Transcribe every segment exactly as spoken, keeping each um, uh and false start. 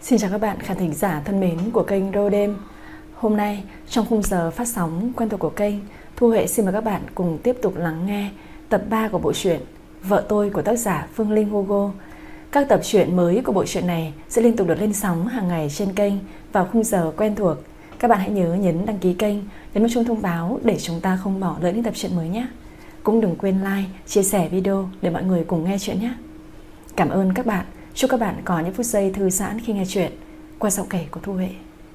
Xin chào các bạn khán thính giả thân mến của kênh Rô Đêm. Hôm nay trong khung giờ phát sóng quen thuộc của kênh, Thu Huệ xin mời các bạn cùng tiếp tục lắng nghe tập ba của bộ truyện Vợ Tôi của tác giả Phương Linh Hugo. Các tập truyện mới của bộ truyện này sẽ liên tục được lên sóng hàng ngày trên kênh vào khung giờ quen thuộc. Các bạn hãy nhớ nhấn đăng ký kênh, nhấn nút chuông thông báo để chúng ta không bỏ lỡ những tập truyện mới nhé. Cũng đừng quên like, chia sẻ video để mọi người cùng nghe chuyện nhé. Cảm ơn các bạn. Chúc các bạn có những phút giây thư giãn khi nghe chuyện qua giọng kể của Thu Huệ.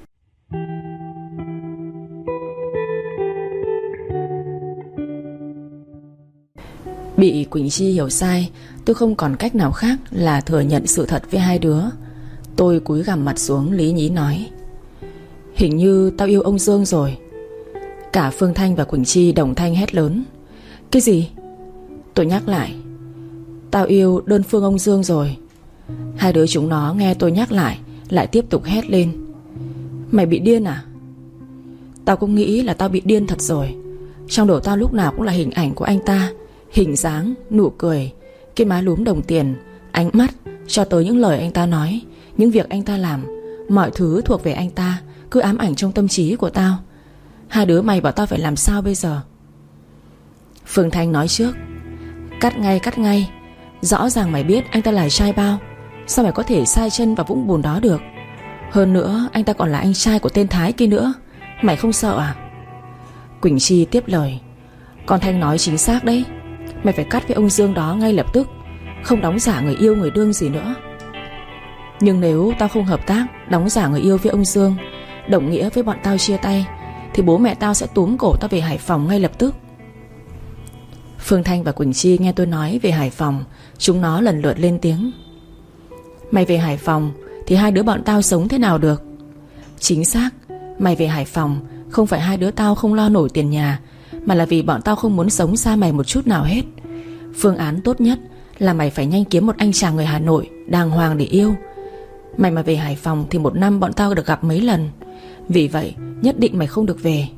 Bị Quỳnh Chi hiểu sai, tôi không còn cách nào khác là thừa nhận sự thật với hai đứa. Tôi cúi gằm mặt xuống lý nhí nói: Hình như tao yêu ông Dương rồi. Cả Phương Thanh và Quỳnh Chi đồng thanh hét lớn: Cái gì? Tôi nhắc lại: Tao yêu đơn phương ông Dương rồi. Hai đứa chúng nó nghe tôi nhắc lại lại tiếp tục hét lên: Mày bị điên à? Tao cũng nghĩ là tao bị điên thật rồi. Trong đầu tao lúc nào cũng là hình ảnh của anh ta, hình dáng, nụ cười, cái má lúm đồng tiền, ánh mắt, cho tới những lời anh ta nói, những việc anh ta làm. Mọi thứ thuộc về anh ta cứ ám ảnh trong tâm trí của tao. Hai đứa mày bảo tao phải làm sao bây giờ? Phương Thanh nói trước: Cắt ngay, cắt ngay. Rõ ràng mày biết anh ta là trai bao, sao mày có thể sai chân vào vũng bùn đó được? Hơn nữa anh ta còn là anh trai của tên Thái kia nữa. Mày không sợ à? Quỳnh Chi tiếp lời: Con Thanh nói chính xác đấy. Mày phải cắt với ông Dương đó ngay lập tức, không đóng giả người yêu người đương gì nữa. Nhưng nếu tao không hợp tác, đóng giả người yêu với ông Dương, đồng nghĩa với bọn tao chia tay, thì bố mẹ tao sẽ túm cổ tao về Hải Phòng ngay lập tức. Phương Thanh và Quỳnh Chi nghe tôi nói về Hải Phòng, chúng nó lần lượt lên tiếng: Mày về Hải Phòng thì hai đứa bọn tao sống thế nào được? Chính xác, mày về Hải Phòng không phải hai đứa tao không lo nổi tiền nhà, mà là vì bọn tao không muốn sống xa mày một chút nào hết. Phương án tốt nhất là mày phải nhanh kiếm một anh chàng người Hà Nội đàng hoàng để yêu. Mày mà về Hải Phòng thì một năm bọn tao được gặp mấy lần. Vì vậy nhất định mày không được về.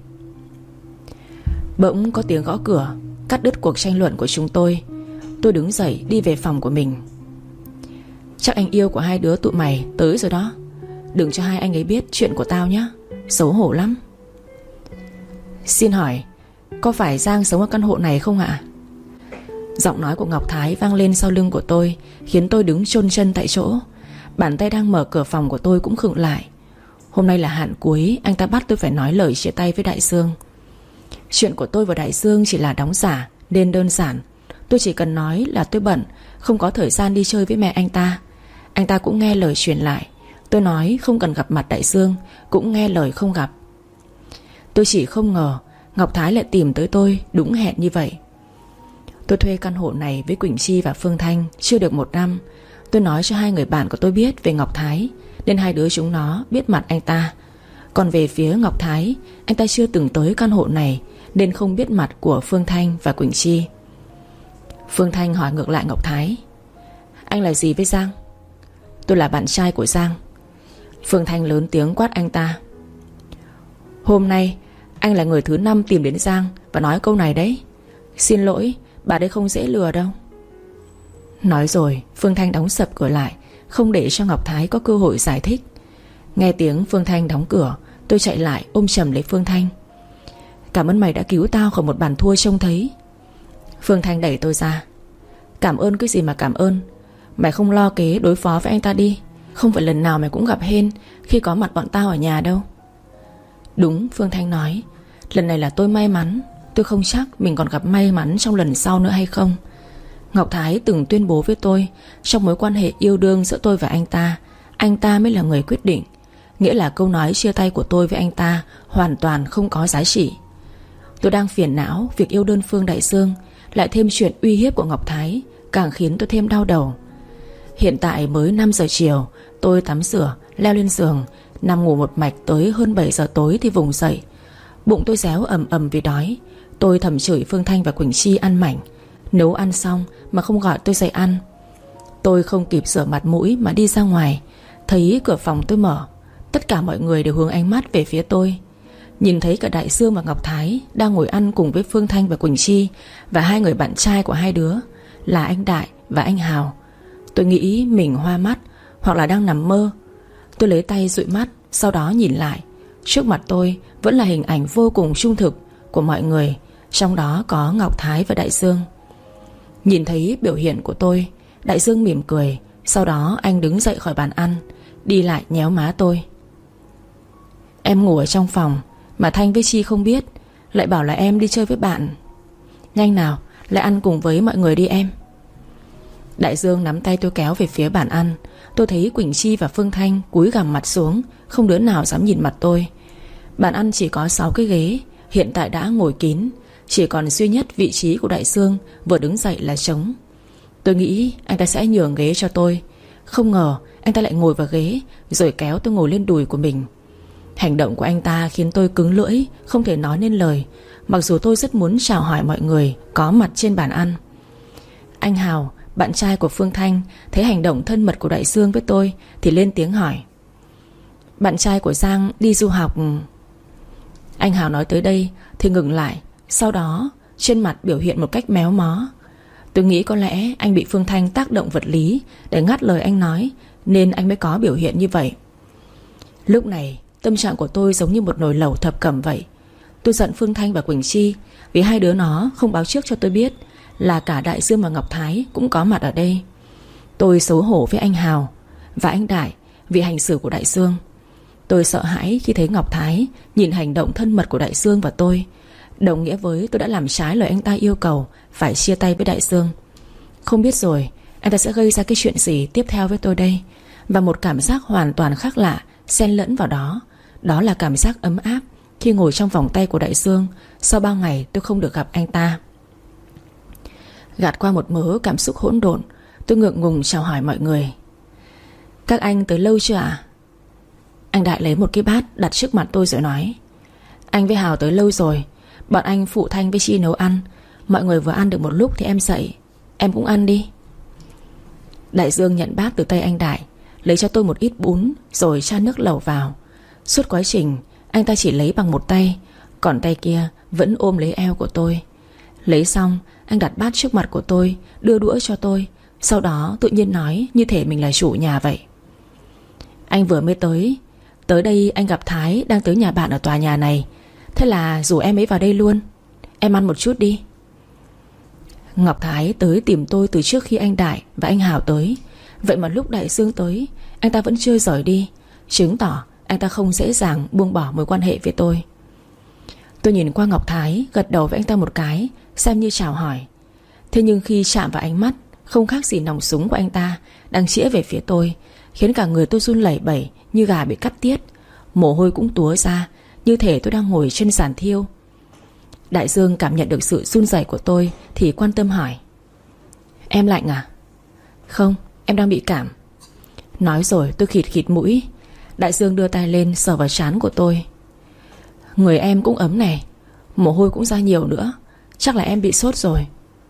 Bỗng có tiếng gõ cửa cắt đứt cuộc tranh luận của chúng tôi. Tôi đứng dậy đi về phòng của mình. Chắc anh yêu của hai đứa tụi mày tới rồi đó. Đừng cho hai anh ấy biết chuyện của tao nhé, xấu hổ lắm. Xin hỏi, có phải Giang sống ở căn hộ này không ạ? Giọng nói của Ngọc Thái vang lên sau lưng của tôi, khiến tôi đứng chôn chân tại chỗ. Bàn tay đang mở cửa phòng của tôi cũng khựng lại. Hôm nay là hạn cuối, anh ta bắt tôi phải nói lời chia tay với Đại Dương. Chuyện của tôi và Đại Dương chỉ là đóng giả nên đơn giản. Tôi chỉ cần nói là tôi bận, không có thời gian đi chơi với mẹ anh ta. Anh ta cũng nghe lời truyền lại. Tôi nói không cần gặp mặt Đại Dương, cũng nghe lời không gặp. Tôi chỉ không ngờ Ngọc Thái lại tìm tới tôi đúng hẹn như vậy. Tôi thuê căn hộ này với Quỳnh Chi và Phương Thanh chưa được một năm. Tôi nói cho hai người bạn của tôi biết về Ngọc Thái, nên hai đứa chúng nó biết mặt anh ta. Còn về phía Ngọc Thái, anh ta chưa từng tới căn hộ này nên không biết mặt của Phương Thanh và Quỳnh Chi. Phương Thanh hỏi ngược lại Ngọc Thái: Anh là gì với Giang? Tôi là bạn trai của Giang. Phương Thanh lớn tiếng quát anh ta: Hôm nay anh là người thứ năm tìm đến Giang và nói câu này đấy. Xin lỗi, bà đây không dễ lừa đâu. Nói rồi Phương Thanh đóng sập cửa lại, không để cho Ngọc Thái có cơ hội giải thích. Nghe tiếng Phương Thanh đóng cửa, tôi chạy lại ôm chầm lấy Phương Thanh: Cảm ơn mày đã cứu tao khỏi một bàn thua trông thấy. Phương Thanh đẩy tôi ra: Cảm ơn cái gì mà cảm ơn? Mày không lo kế đối phó với anh ta đi. Không phải lần nào mày cũng gặp hên khi có mặt bọn tao ở nhà đâu. Đúng, Phương Thanh nói, lần này là tôi may mắn. Tôi không chắc mình còn gặp may mắn trong lần sau nữa hay không. Ngọc Thái từng tuyên bố với tôi, trong mối quan hệ yêu đương giữa tôi và anh ta, anh ta mới là người quyết định. Nghĩa là câu nói chia tay của tôi với anh ta hoàn toàn không có giá trị. Tôi đang phiền não việc yêu đơn phương Đại Dương, lại thêm chuyện uy hiếp của Ngọc Thái, càng khiến tôi thêm đau đầu. Hiện tại mới năm giờ chiều. Tôi tắm rửa, leo lên giường, nằm ngủ một mạch tới hơn bảy giờ tối thì vùng dậy. Bụng tôi réo ầm ầm vì đói. Tôi thầm chửi Phương Thanh và Quỳnh Chi ăn mảnh, nấu ăn xong mà không gọi tôi dậy ăn. Tôi không kịp rửa mặt mũi mà đi ra ngoài, thấy cửa phòng tôi mở. Tất cả mọi người đều hướng ánh mắt về phía tôi. Nhìn thấy cả Đại Dương và Ngọc Thái đang ngồi ăn cùng với Phương Thanh và Quỳnh Chi, và hai người bạn trai của hai đứa là anh Đại và anh Hào. Tôi nghĩ mình hoa mắt hoặc là đang nằm mơ. Tôi lấy tay dụi mắt, sau đó nhìn lại. Trước mặt tôi vẫn là hình ảnh vô cùng trung thực của mọi người, trong đó có Ngọc Thái và Đại Dương. Nhìn thấy biểu hiện của tôi, Đại Dương mỉm cười. Sau đó anh đứng dậy khỏi bàn ăn, đi lại nhéo má tôi. Em ngủ ở trong phòng mà Thanh với Chi không biết, lại bảo là em đi chơi với bạn. Nhanh nào, lại ăn cùng với mọi người đi em. Đại Dương nắm tay tôi kéo về phía bàn ăn. Tôi thấy Quỳnh Chi và Phương Thanh cúi gằm mặt xuống, không đứa nào dám nhìn mặt tôi. Bàn ăn chỉ có sáu cái ghế, hiện tại đã ngồi kín. Chỉ còn duy nhất vị trí của Đại Dương vừa đứng dậy là trống. Tôi nghĩ anh ta sẽ nhường ghế cho tôi. Không ngờ anh ta lại ngồi vào ghế, rồi kéo tôi ngồi lên đùi của mình. Hành động của anh ta khiến tôi cứng lưỡi, không thể nói nên lời, mặc dù tôi rất muốn chào hỏi mọi người có mặt trên bàn ăn. Anh Hào, bạn trai của Phương Thanh, thấy hành động thân mật của Đại Dương với tôi thì lên tiếng hỏi: Bạn trai của Giang đi du học. Anh Hào nói tới đây thì ngừng lại, sau đó trên mặt biểu hiện một cách méo mó. Tôi nghĩ có lẽ anh bị Phương Thanh tác động vật lý để ngắt lời anh nói, nên anh mới có biểu hiện như vậy. Lúc này tâm trạng của tôi giống như một nồi lẩu thập cẩm vậy. Tôi giận Phương Thanh và Quỳnh Chi vì hai đứa nó không báo trước cho tôi biết là cả Đại Dương và Ngọc Thái cũng có mặt ở đây. Tôi xấu hổ với anh Hào và anh Đại vì hành xử của Đại Dương. Tôi sợ hãi khi thấy Ngọc Thái nhìn hành động thân mật của Đại Dương và tôi, đồng nghĩa với tôi đã làm trái lời anh ta yêu cầu phải chia tay với Đại Dương. Không biết rồi anh ta sẽ gây ra cái chuyện gì tiếp theo với tôi đây. Và một cảm giác hoàn toàn khác lạ xen lẫn vào đó, đó là cảm giác ấm áp khi ngồi trong vòng tay của Đại Dương sau bao ngày tôi không được gặp anh ta. Gạt qua một mớ cảm xúc hỗn độn, tôi ngượng ngùng chào hỏi mọi người: Các anh tới lâu chưa ạ? À? Anh Đại lấy một cái bát đặt trước mặt tôi rồi nói: Anh với Hào tới lâu rồi. Bọn anh phụ Thanh với Chi nấu ăn. Mọi người vừa ăn được một lúc thì em dậy. Em cũng ăn đi. Đại Dương nhận bát từ tay anh Đại, lấy cho tôi một ít bún rồi chan nước lẩu vào. Suốt quá trình anh ta chỉ lấy bằng một tay, còn tay kia vẫn ôm lấy eo của tôi. Lấy xong anh đặt bát trước mặt của tôi, đưa đũa cho tôi. Sau đó tự nhiên nói như thể mình là chủ nhà vậy: Anh vừa mới tới Tới đây anh gặp Thái đang tới nhà bạn ở tòa nhà này, thế là rủ em ấy vào đây luôn. Em ăn một chút đi. Ngọc Thái tới tìm tôi từ trước khi anh Đại và anh Hào tới. Vậy mà lúc Đại Dương tới, anh ta vẫn chưa rời đi, chứng tỏ anh ta không dễ dàng buông bỏ mối quan hệ với tôi. Tôi nhìn qua Ngọc Thái, gật đầu với anh ta một cái, xem như chào hỏi. Thế nhưng khi chạm vào ánh mắt không khác gì nòng súng của anh ta đang chĩa về phía tôi, khiến cả người tôi run lẩy bẩy như gà bị cắt tiết. Mồ hôi cũng túa ra, như thể tôi đang ngồi trên sàn thiêu. Đại Dương cảm nhận được sự run rẩy của tôi thì quan tâm hỏi: Em lạnh à? Không, em đang bị cảm. Nói rồi tôi khịt khịt mũi. Đại Dương đưa tay lên sờ vào trán của tôi. Người em cũng ấm này, mồ hôi cũng ra nhiều nữa. Chắc là em bị sốt rồi.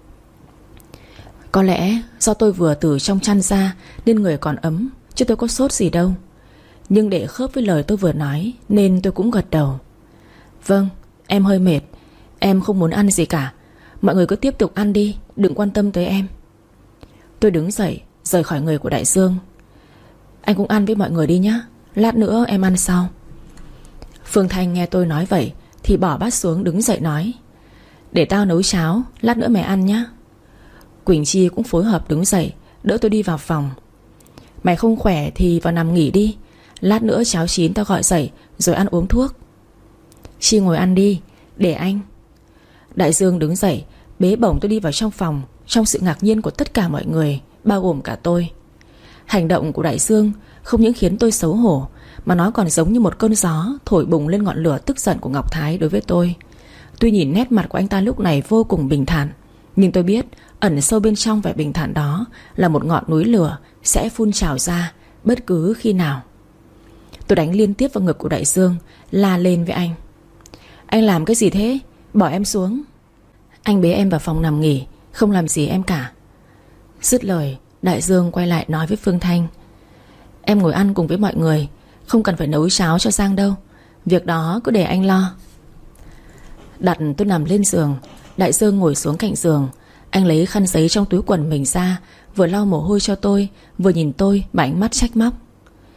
Có lẽ do tôi vừa từ trong chăn ra nên người còn ấm, chứ tôi có sốt gì đâu. Nhưng để khớp với lời tôi vừa nói nên tôi cũng gật đầu. Vâng, em hơi mệt. Em không muốn ăn gì cả. Mọi người cứ tiếp tục ăn đi, đừng quan tâm tới em. Tôi đứng dậy rời khỏi người của Đại Dương. Anh cũng ăn với mọi người đi nhé, lát nữa em ăn sau. Phương Thanh nghe tôi nói vậy thì bỏ bát xuống, đứng dậy nói: Để tao nấu cháo, lát nữa mày ăn nhé. Quỳnh Chi cũng phối hợp đứng dậy đỡ tôi đi vào phòng. Mày không khỏe thì vào nằm nghỉ đi, lát nữa cháo chín tao gọi dậy rồi ăn uống thuốc. Chi ngồi ăn đi, để anh. Đại Dương đứng dậy bế bổng tôi đi vào trong phòng, trong sự ngạc nhiên của tất cả mọi người, bao gồm cả tôi. Hành động của Đại Dương không những khiến tôi xấu hổ, mà nó còn giống như một cơn gió thổi bùng lên ngọn lửa tức giận của Ngọc Thái đối với tôi. Tuy nhìn nét mặt của anh ta lúc này vô cùng bình thản, nhưng tôi biết ẩn sâu bên trong vẻ bình thản đó là một ngọn núi lửa sẽ phun trào ra bất cứ khi nào. Tôi đánh liên tiếp vào ngực của Đại Dương, la lên với anh: Anh làm cái gì thế? Bỏ em xuống. Anh bế em vào phòng nằm nghỉ, không làm gì em cả. Dứt lời, Đại Dương quay lại nói với Phương Thanh: Em ngồi ăn cùng với mọi người, không cần phải nấu cháo cho Giang đâu. Việc đó cứ để anh lo. Đặt tôi nằm lên giường, Đại Dương ngồi xuống cạnh giường. Anh lấy khăn giấy trong túi quần mình ra, vừa lau mồ hôi cho tôi, vừa nhìn tôi bằng ánh mắt trách móc: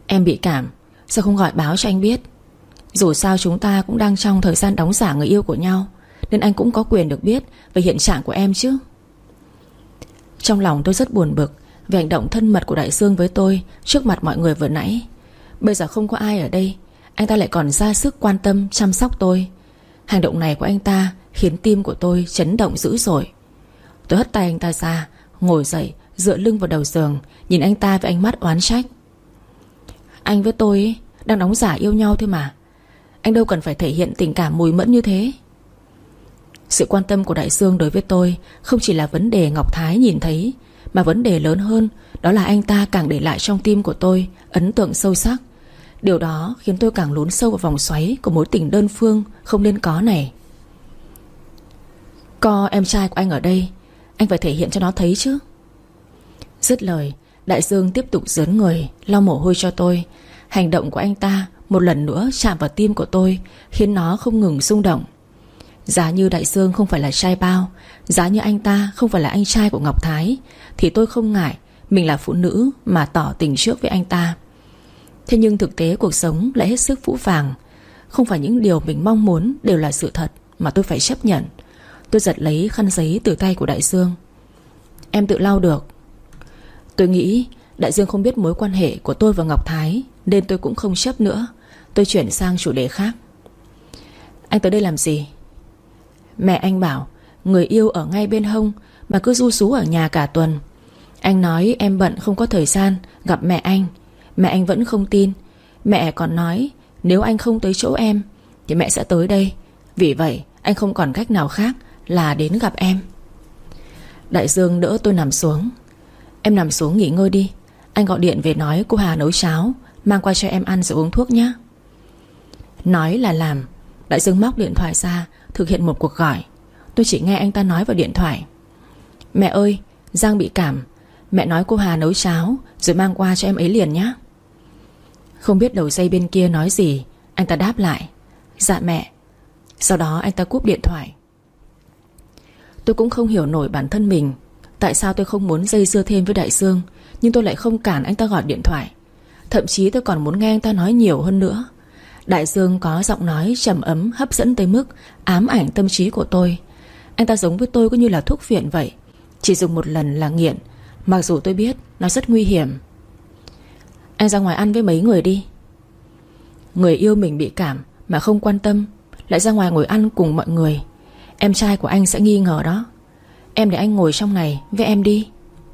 Em bị cảm, sao không gọi báo cho anh biết? Dù sao chúng ta cũng đang trong thời gian đóng giả người yêu của nhau, nên anh cũng có quyền được biết về hiện trạng của em chứ. Trong lòng tôi rất buồn bực về hành động thân mật của Đại Dương với tôi trước mặt mọi người vừa nãy. Bây giờ không có ai ở đây, anh ta lại còn ra sức quan tâm chăm sóc tôi. Hành động này của anh ta khiến tim của tôi chấn động dữ dội. Tôi hất tay anh ta ra, ngồi dậy, dựa lưng vào đầu giường, nhìn anh ta với ánh mắt oán trách. Anh với tôi ấy, đang đóng giả yêu nhau thôi mà. Anh đâu cần phải thể hiện tình cảm mùi mẫn như thế. Sự quan tâm của Đại Dương đối với tôi không chỉ là vấn đề Ngọc Thái nhìn thấy, mà vấn đề lớn hơn, đó là anh ta càng để lại trong tim của tôi ấn tượng sâu sắc. Điều đó khiến tôi càng lún sâu vào vòng xoáy của mối tình đơn phương không nên có này. Có em trai của anh ở đây, anh phải thể hiện cho nó thấy chứ. Dứt lời, Đại Dương tiếp tục rướn người, lau mồ hôi cho tôi. Hành động của anh ta một lần nữa chạm vào tim của tôi, khiến nó không ngừng rung động. Giá như Đại Dương không phải là trai bao, giá như anh ta không phải là anh trai của Ngọc Thái, thì tôi không ngại mình là phụ nữ mà tỏ tình trước với anh ta. Thế nhưng thực tế cuộc sống lại hết sức phũ phàng. Không phải những điều mình mong muốn đều là sự thật mà tôi phải chấp nhận. Tôi giật lấy khăn giấy từ tay của Đại Dương. Em tự lau được. Tôi nghĩ Đại Dương không biết mối quan hệ của tôi và Ngọc Thái, nên tôi cũng không chấp nữa. Tôi chuyển sang chủ đề khác. Anh tới đây làm gì? Mẹ anh bảo người yêu ở ngay bên hông mà cứ ru sú ở nhà cả tuần. Anh nói em bận không có thời gian gặp mẹ anh. Mẹ anh vẫn không tin. Mẹ còn nói nếu anh không tới chỗ em thì mẹ sẽ tới đây. Vì vậy anh không còn cách nào khác là đến gặp em. Đại Dương đỡ tôi nằm xuống. Em nằm xuống nghỉ ngơi đi. Anh gọi điện về nói cô Hà nấu cháo, mang qua cho em ăn rồi uống thuốc nhé. Nói là làm. Đại Dương móc điện thoại ra, thực hiện một cuộc gọi. Tôi chỉ nghe anh ta nói vào điện thoại. Mẹ ơi, Giang bị cảm. Mẹ nói cô Hà nấu cháo rồi mang qua cho em ấy liền nhé. Không biết đầu dây bên kia nói gì, anh ta đáp lại dạ mẹ. Sau đó anh ta cúp điện thoại. Tôi cũng không hiểu nổi bản thân mình. Tại sao tôi không muốn dây dưa thêm với Đại Dương, nhưng tôi lại không cản anh ta gọi điện thoại. Thậm chí tôi còn muốn nghe anh ta nói nhiều hơn nữa. Đại Dương có giọng nói trầm ấm, hấp dẫn tới mức ám ảnh tâm trí của tôi. Anh ta giống với tôi cũng như là thuốc phiện vậy, chỉ dùng một lần là nghiện, mặc dù tôi biết nó rất nguy hiểm. Anh ra ngoài ăn với mấy người đi. Người yêu mình bị cảm mà không quan tâm, lại ra ngoài ngồi ăn cùng mọi người. Em trai của anh sẽ nghi ngờ đó. Em để anh ngồi trong này với em đi.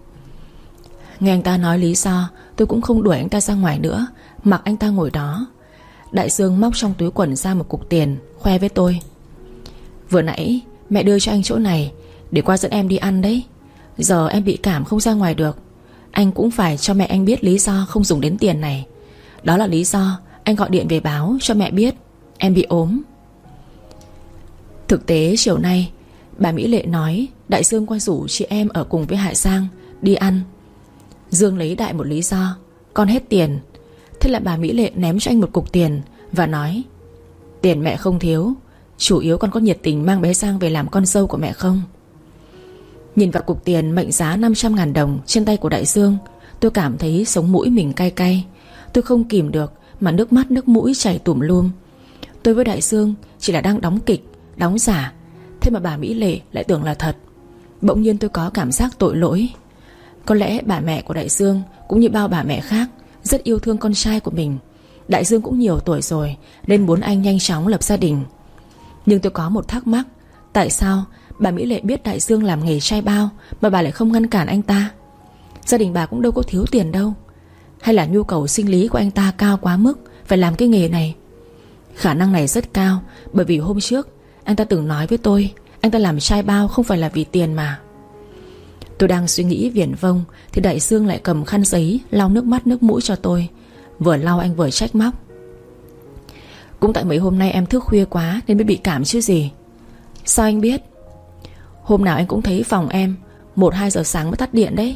Nghe anh ta nói lý do, tôi cũng không đuổi anh ta ra ngoài nữa, mặc anh ta ngồi đó. Đại Dương móc trong túi quần ra một cục tiền, khoe với tôi. Vừa nãy mẹ đưa cho anh chỗ này để qua dẫn em đi ăn đấy. Giờ em bị cảm không ra ngoài được, anh cũng phải cho mẹ anh biết lý do không dùng đến tiền này. Đó là lý do anh gọi điện về báo cho mẹ biết em bị ốm. Thực tế chiều nay bà Mỹ Lệ nói Đại Dương qua rủ chị em ở cùng với Hải Giang đi ăn. Dương lấy đại một lý do: con hết tiền. Thế là bà Mỹ Lệ ném cho anh một cục tiền và nói: tiền mẹ không thiếu, chủ yếu con có nhiệt tình mang bé Giang về làm con dâu của mẹ không? Nhìn vào cục tiền mệnh giá năm trăm ngàn đồng trên tay của Đại Dương, tôi cảm thấy sống mũi mình cay cay. Tôi không kìm được mà nước mắt nước mũi chảy tùm lum. Tôi với Đại Dương chỉ là đang đóng kịch, đóng giả, thế mà bà Mỹ Lệ lại tưởng là thật. Bỗng nhiên tôi có cảm giác tội lỗi. Có lẽ bà mẹ của Đại Dương cũng như bao bà mẹ khác rất yêu thương con trai của mình. Đại Dương cũng nhiều tuổi rồi nên muốn anh nhanh chóng lập gia đình. Nhưng tôi có một thắc mắc: tại sao bà Mỹ Lệ biết Đại Dương làm nghề trai bao mà bà lại không ngăn cản anh ta? Gia đình bà cũng đâu có thiếu tiền đâu. Hay là nhu cầu sinh lý của anh ta cao quá mức phải làm cái nghề này? Khả năng này rất cao, bởi vì hôm trước anh ta từng nói với tôi anh ta làm trai bao không phải là vì tiền mà. Tôi đang suy nghĩ viển vông thì Đại Dương lại cầm khăn giấy lau nước mắt nước mũi cho tôi. Vừa lau anh vừa trách móc: cũng tại mấy hôm nay em thức khuya quá nên mới bị cảm chứ gì. Sao anh biết? Hôm nào anh cũng thấy phòng em một hai giờ sáng mới tắt điện đấy.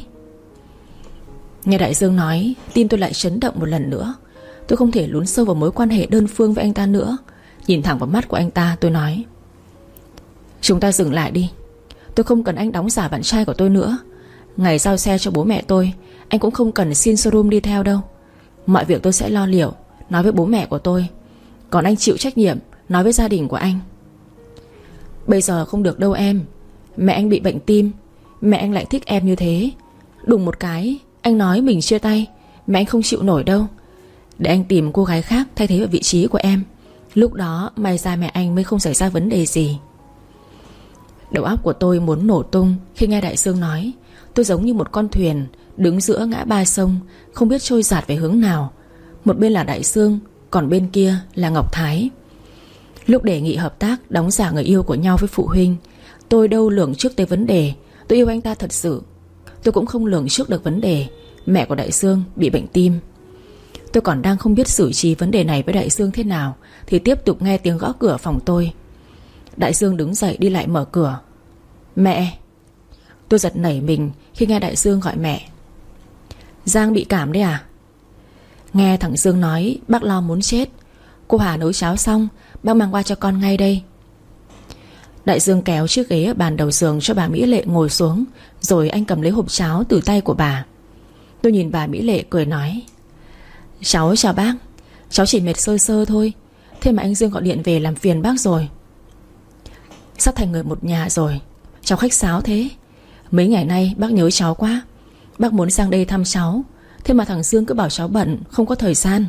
Nghe Đại Dương nói, tim tôi lại chấn động một lần nữa. Tôi không thể lún sâu vào mối quan hệ đơn phương với anh ta nữa. Nhìn thẳng vào mắt của anh ta, tôi nói: chúng ta dừng lại đi. Tôi không cần anh đóng giả bạn trai của tôi nữa. Ngày giao xe cho bố mẹ tôi, anh cũng không cần xin showroom đi theo đâu. Mọi việc tôi sẽ lo liệu, nói với bố mẹ của tôi. Còn anh chịu trách nhiệm, nói với gia đình của anh. Bây giờ không được đâu em. Mẹ anh bị bệnh tim, mẹ anh lại thích em như thế. Đùng một cái anh nói mình chia tay, mẹ anh không chịu nổi đâu. Để anh tìm cô gái khác thay thế vào vị trí của em. Lúc đó may ra mẹ anh mới không xảy ra vấn đề gì. Đầu óc của tôi muốn nổ tung khi nghe Đại Dương nói. Tôi giống như một con thuyền đứng giữa ngã ba sông, không biết trôi dạt về hướng nào. Một bên là Đại Dương, còn bên kia là Ngọc Thái. Lúc đề nghị hợp tác đóng giả người yêu của nhau với phụ huynh, tôi đâu lường trước tới vấn đề tôi yêu anh ta thật sự. Tôi cũng không lường trước được vấn đề mẹ của Đại Dương bị bệnh tim. Tôi còn đang không biết xử trí vấn đề này với Đại Dương thế nào thì tiếp tục nghe tiếng gõ cửa phòng tôi. Đại Dương đứng dậy đi lại mở cửa. Mẹ. Tôi giật nảy mình khi nghe Đại Dương gọi mẹ. Giang bị cảm đấy à? Nghe thằng Dương nói bác lo muốn chết. Cô Hà nấu cháo xong, bác mang qua cho con ngay đây. Đại Dương kéo chiếc ghế ở bàn đầu giường cho bà Mỹ Lệ ngồi xuống, rồi anh cầm lấy hộp cháo từ tay của bà. Tôi nhìn bà Mỹ Lệ cười nói: Cháu chào bác. Cháu chỉ mệt sơ sơ thôi, thế mà anh Dương gọi điện về làm phiền bác rồi. Sắp thành người một nhà rồi. Cháu khách sáo thế. Mấy ngày nay bác nhớ cháu quá. Bác muốn sang đây thăm cháu, thế mà thằng Dương cứ bảo cháu bận, không có thời gian.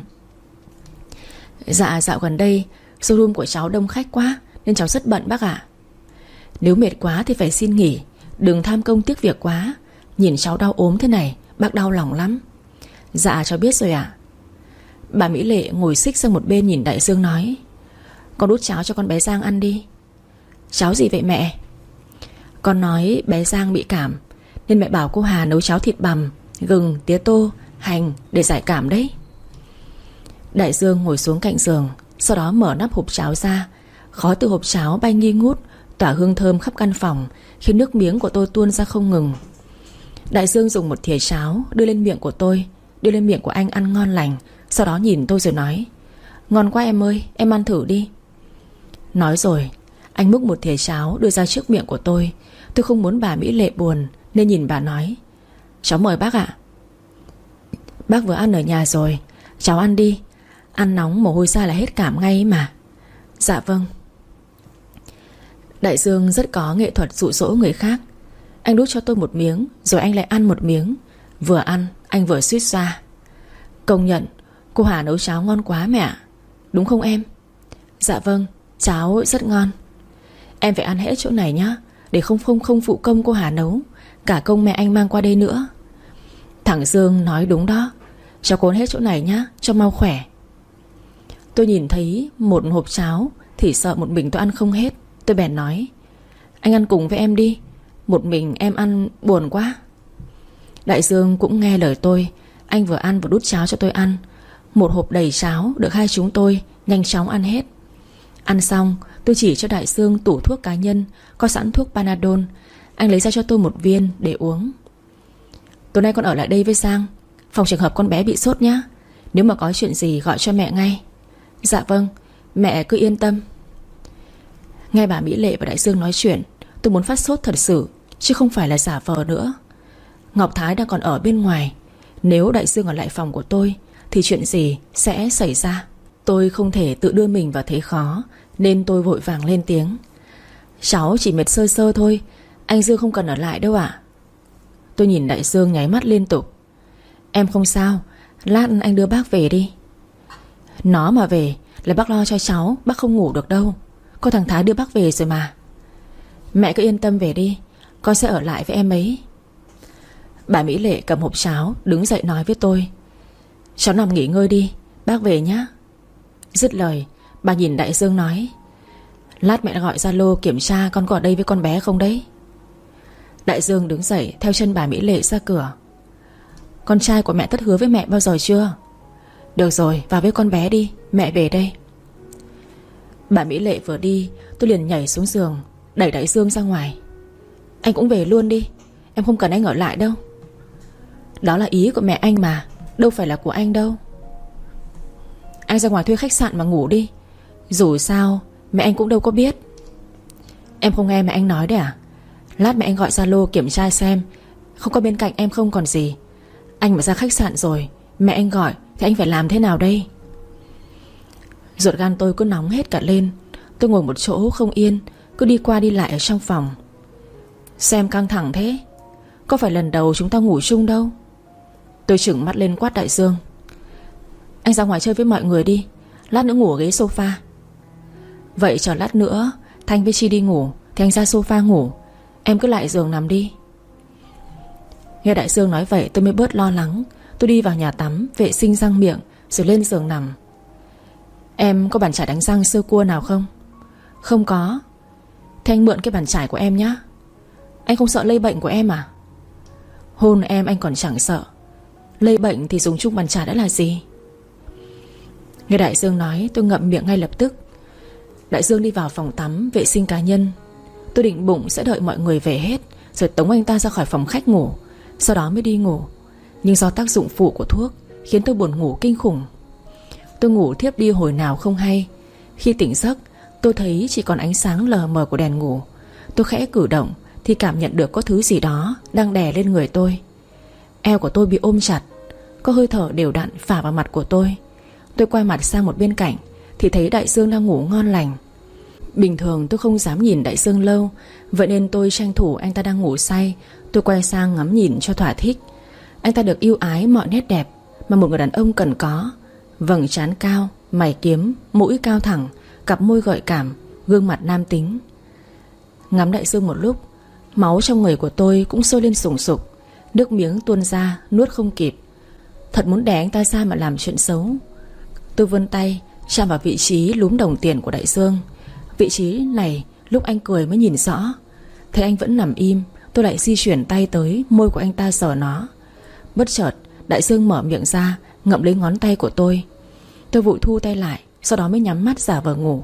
Dạ dạo gần đây showroom của cháu đông khách quá, nên cháu rất bận bác ạ. Nếu mệt quá thì phải xin nghỉ, đừng tham công tiếc việc quá. Nhìn cháu đau ốm thế này, bác đau lòng lắm. Dạ cháu biết rồi ạ. Bà Mỹ Lệ ngồi xích sang một bên nhìn Đại Dương nói: Con đút cháo cho con bé Giang ăn đi. Cháo gì vậy mẹ? Con nói bé Giang bị cảm, nên mẹ bảo cô Hà nấu cháo thịt bằm, gừng, tía tô, hành để giải cảm đấy. Đại Dương ngồi xuống cạnh giường, sau đó mở nắp hộp cháo ra. Khói từ hộp cháo bay nghi ngút, tỏa hương thơm khắp căn phòng, khiến nước miếng của tôi tuôn ra không ngừng. Đại Dương dùng một thìa cháo đưa lên miệng của tôi, đưa lên miệng của anh ăn ngon lành. Sau đó nhìn tôi rồi nói: Ngon quá em ơi, em ăn thử đi. Nói rồi anh múc một thìa cháo đưa ra trước miệng của tôi. Tôi không muốn bà Mỹ Lệ buồn nên nhìn bà nói: Cháu mời bác ạ. Bác vừa ăn ở nhà rồi, cháu ăn đi. Ăn nóng mồ hôi ra là hết cảm ngay mà. Dạ vâng. Đại Dương rất có nghệ thuật dụ dỗ người khác. Anh đút cho tôi một miếng, rồi anh lại ăn một miếng. Vừa ăn anh vừa suýt ra: Công nhận cô Hà nấu cháo ngon quá mẹ ạ. Đúng không em? Dạ vâng, cháo rất ngon. Em phải ăn hết chỗ này nhá, để không không không phụ công cô Hà nấu, cả công mẹ anh mang qua đây nữa. Thằng Dương nói đúng đó. Cháu cố hết chỗ này nhá, cho mau khỏe. Tôi nhìn thấy một hộp cháo thì sợ một mình tôi ăn không hết. Tôi bèn nói: Anh ăn cùng với em đi, một mình em ăn buồn quá. Đại Dương cũng nghe lời tôi. Anh vừa ăn vừa đút cháo cho tôi ăn. Một hộp đầy cháo được hai chúng tôi nhanh chóng ăn hết. Ăn xong tôi chỉ cho Đại Dương tủ thuốc cá nhân có sẵn thuốc Panadol. Anh lấy ra cho tôi một viên để uống. Tối nay con ở lại đây với Giang, phòng trường hợp con bé bị sốt nhá. Nếu mà có chuyện gì gọi cho mẹ ngay. Dạ vâng, mẹ cứ yên tâm. Nghe bà Mỹ Lệ và Đại Dương nói chuyện, tôi muốn phát sốt thật sự, chứ không phải là giả vờ nữa. Ngọc Thái đang còn ở bên ngoài. Nếu Đại Dương ở lại phòng của tôi thì chuyện gì sẽ xảy ra? Tôi không thể tự đưa mình vào thế khó, nên tôi vội vàng lên tiếng: Cháu chỉ mệt sơ sơ thôi, anh Dương không cần ở lại đâu ạ. Tôi nhìn Đại Dương nháy mắt liên tục: Em không sao, lát anh đưa bác về đi. Nó mà về là bác lo cho cháu, bác không ngủ được đâu. Có thằng Thái đưa bác về rồi mà. Mẹ cứ yên tâm về đi, con sẽ ở lại với em ấy. Bà Mỹ Lệ cầm hộp cháo đứng dậy nói với tôi: Cháu nằm nghỉ ngơi đi, bác về nhá. Dứt lời bà nhìn Đại Dương nói: Lát mẹ gọi Zalo kiểm tra con có ở đây với con bé không đấy. Đại Dương đứng dậy theo chân bà Mỹ Lệ ra cửa. Con trai của mẹ tất hứa với mẹ bao giờ chưa? Được rồi, vào với con bé đi, mẹ về đây. Bà Mỹ Lệ vừa đi, tôi liền nhảy xuống giường đẩy Đại Dương ra ngoài. Anh cũng về luôn đi, em không cần anh ở lại đâu. Đó là ý của mẹ anh mà, đâu phải là của anh đâu. Anh ra ngoài thuê khách sạn mà ngủ đi, dù sao mẹ anh cũng đâu có biết. Em không nghe mẹ anh nói đấy à? Lát mẹ anh gọi Zalo kiểm tra xem không có bên cạnh em không còn gì. Anh mà ra khách sạn rồi mẹ anh gọi Thì anh phải làm thế nào đây? Ruột gan tôi cứ nóng hết cả lên. Tôi ngồi một chỗ không yên, cứ đi qua đi lại ở trong phòng. Xem căng thẳng thế. Có phải lần đầu chúng ta ngủ chung đâu. Tôi trừng mắt lên quát Đại Dương: Anh ra ngoài chơi với mọi người đi, lát nữa ngủ ở ghế sofa. Vậy chờ lát nữa Thanh với Chi đi ngủ thì anh ra sofa ngủ, em cứ lại giường nằm đi. Nghe Đại Dương nói vậy tôi mới bớt lo lắng. Tôi đi vào nhà tắm, vệ sinh răng miệng, rồi lên giường nằm. Em có bàn chải đánh răng sơ cua nào không? Không có. Thế anh mượn cái bàn chải của em nhé. Anh không sợ lây bệnh của em à? Hôn em anh còn chẳng sợ, lây bệnh thì dùng chung bàn chải đã là gì. Nghe Đại Dương nói tôi ngậm miệng ngay lập tức. Đại Dương đi vào phòng tắm vệ sinh cá nhân. Tôi định bụng sẽ đợi mọi người về hết rồi tống anh ta ra khỏi phòng khách ngủ, sau đó mới đi ngủ. Nhưng do tác dụng phụ của thuốc khiến tôi buồn ngủ kinh khủng. Tôi ngủ thiếp đi hồi nào không hay. Khi tỉnh giấc tôi thấy chỉ còn ánh sáng lờ mờ của đèn ngủ. Tôi khẽ cử động thì cảm nhận được có thứ gì đó đang đè lên người tôi. Eo của tôi bị ôm chặt, có hơi thở đều đặn phả vào mặt của tôi. Tôi quay mặt sang một bên cạnh thì thấy Đại Dương đang ngủ ngon lành. Bình thường tôi không dám nhìn Đại Dương lâu, vậy nên tôi tranh thủ anh ta đang ngủ say, tôi quay sang ngắm nhìn cho thỏa thích. Anh ta được ưu ái mọi nét đẹp mà một người đàn ông cần có. Vầng trán cao, mày kiếm, mũi cao thẳng, cặp môi gợi cảm, gương mặt nam tính. Ngắm Đại Dương một lúc, máu trong người của tôi cũng sôi lên sùng sục. Nước miếng tuôn ra nuốt không kịp. Thật muốn đè anh ta ra mà làm chuyện xấu. Tôi vươn tay chạm vào vị trí lúm đồng tiền của Đại Dương. Vị trí này lúc anh cười mới nhìn rõ. Thấy anh vẫn nằm im, tôi lại di chuyển tay tới môi của anh ta sờ nó. Bất chợt Đại Dương mở miệng ra, ngậm lấy ngón tay của tôi. Tôi vội thu tay lại, sau đó mới nhắm mắt giả vờ ngủ.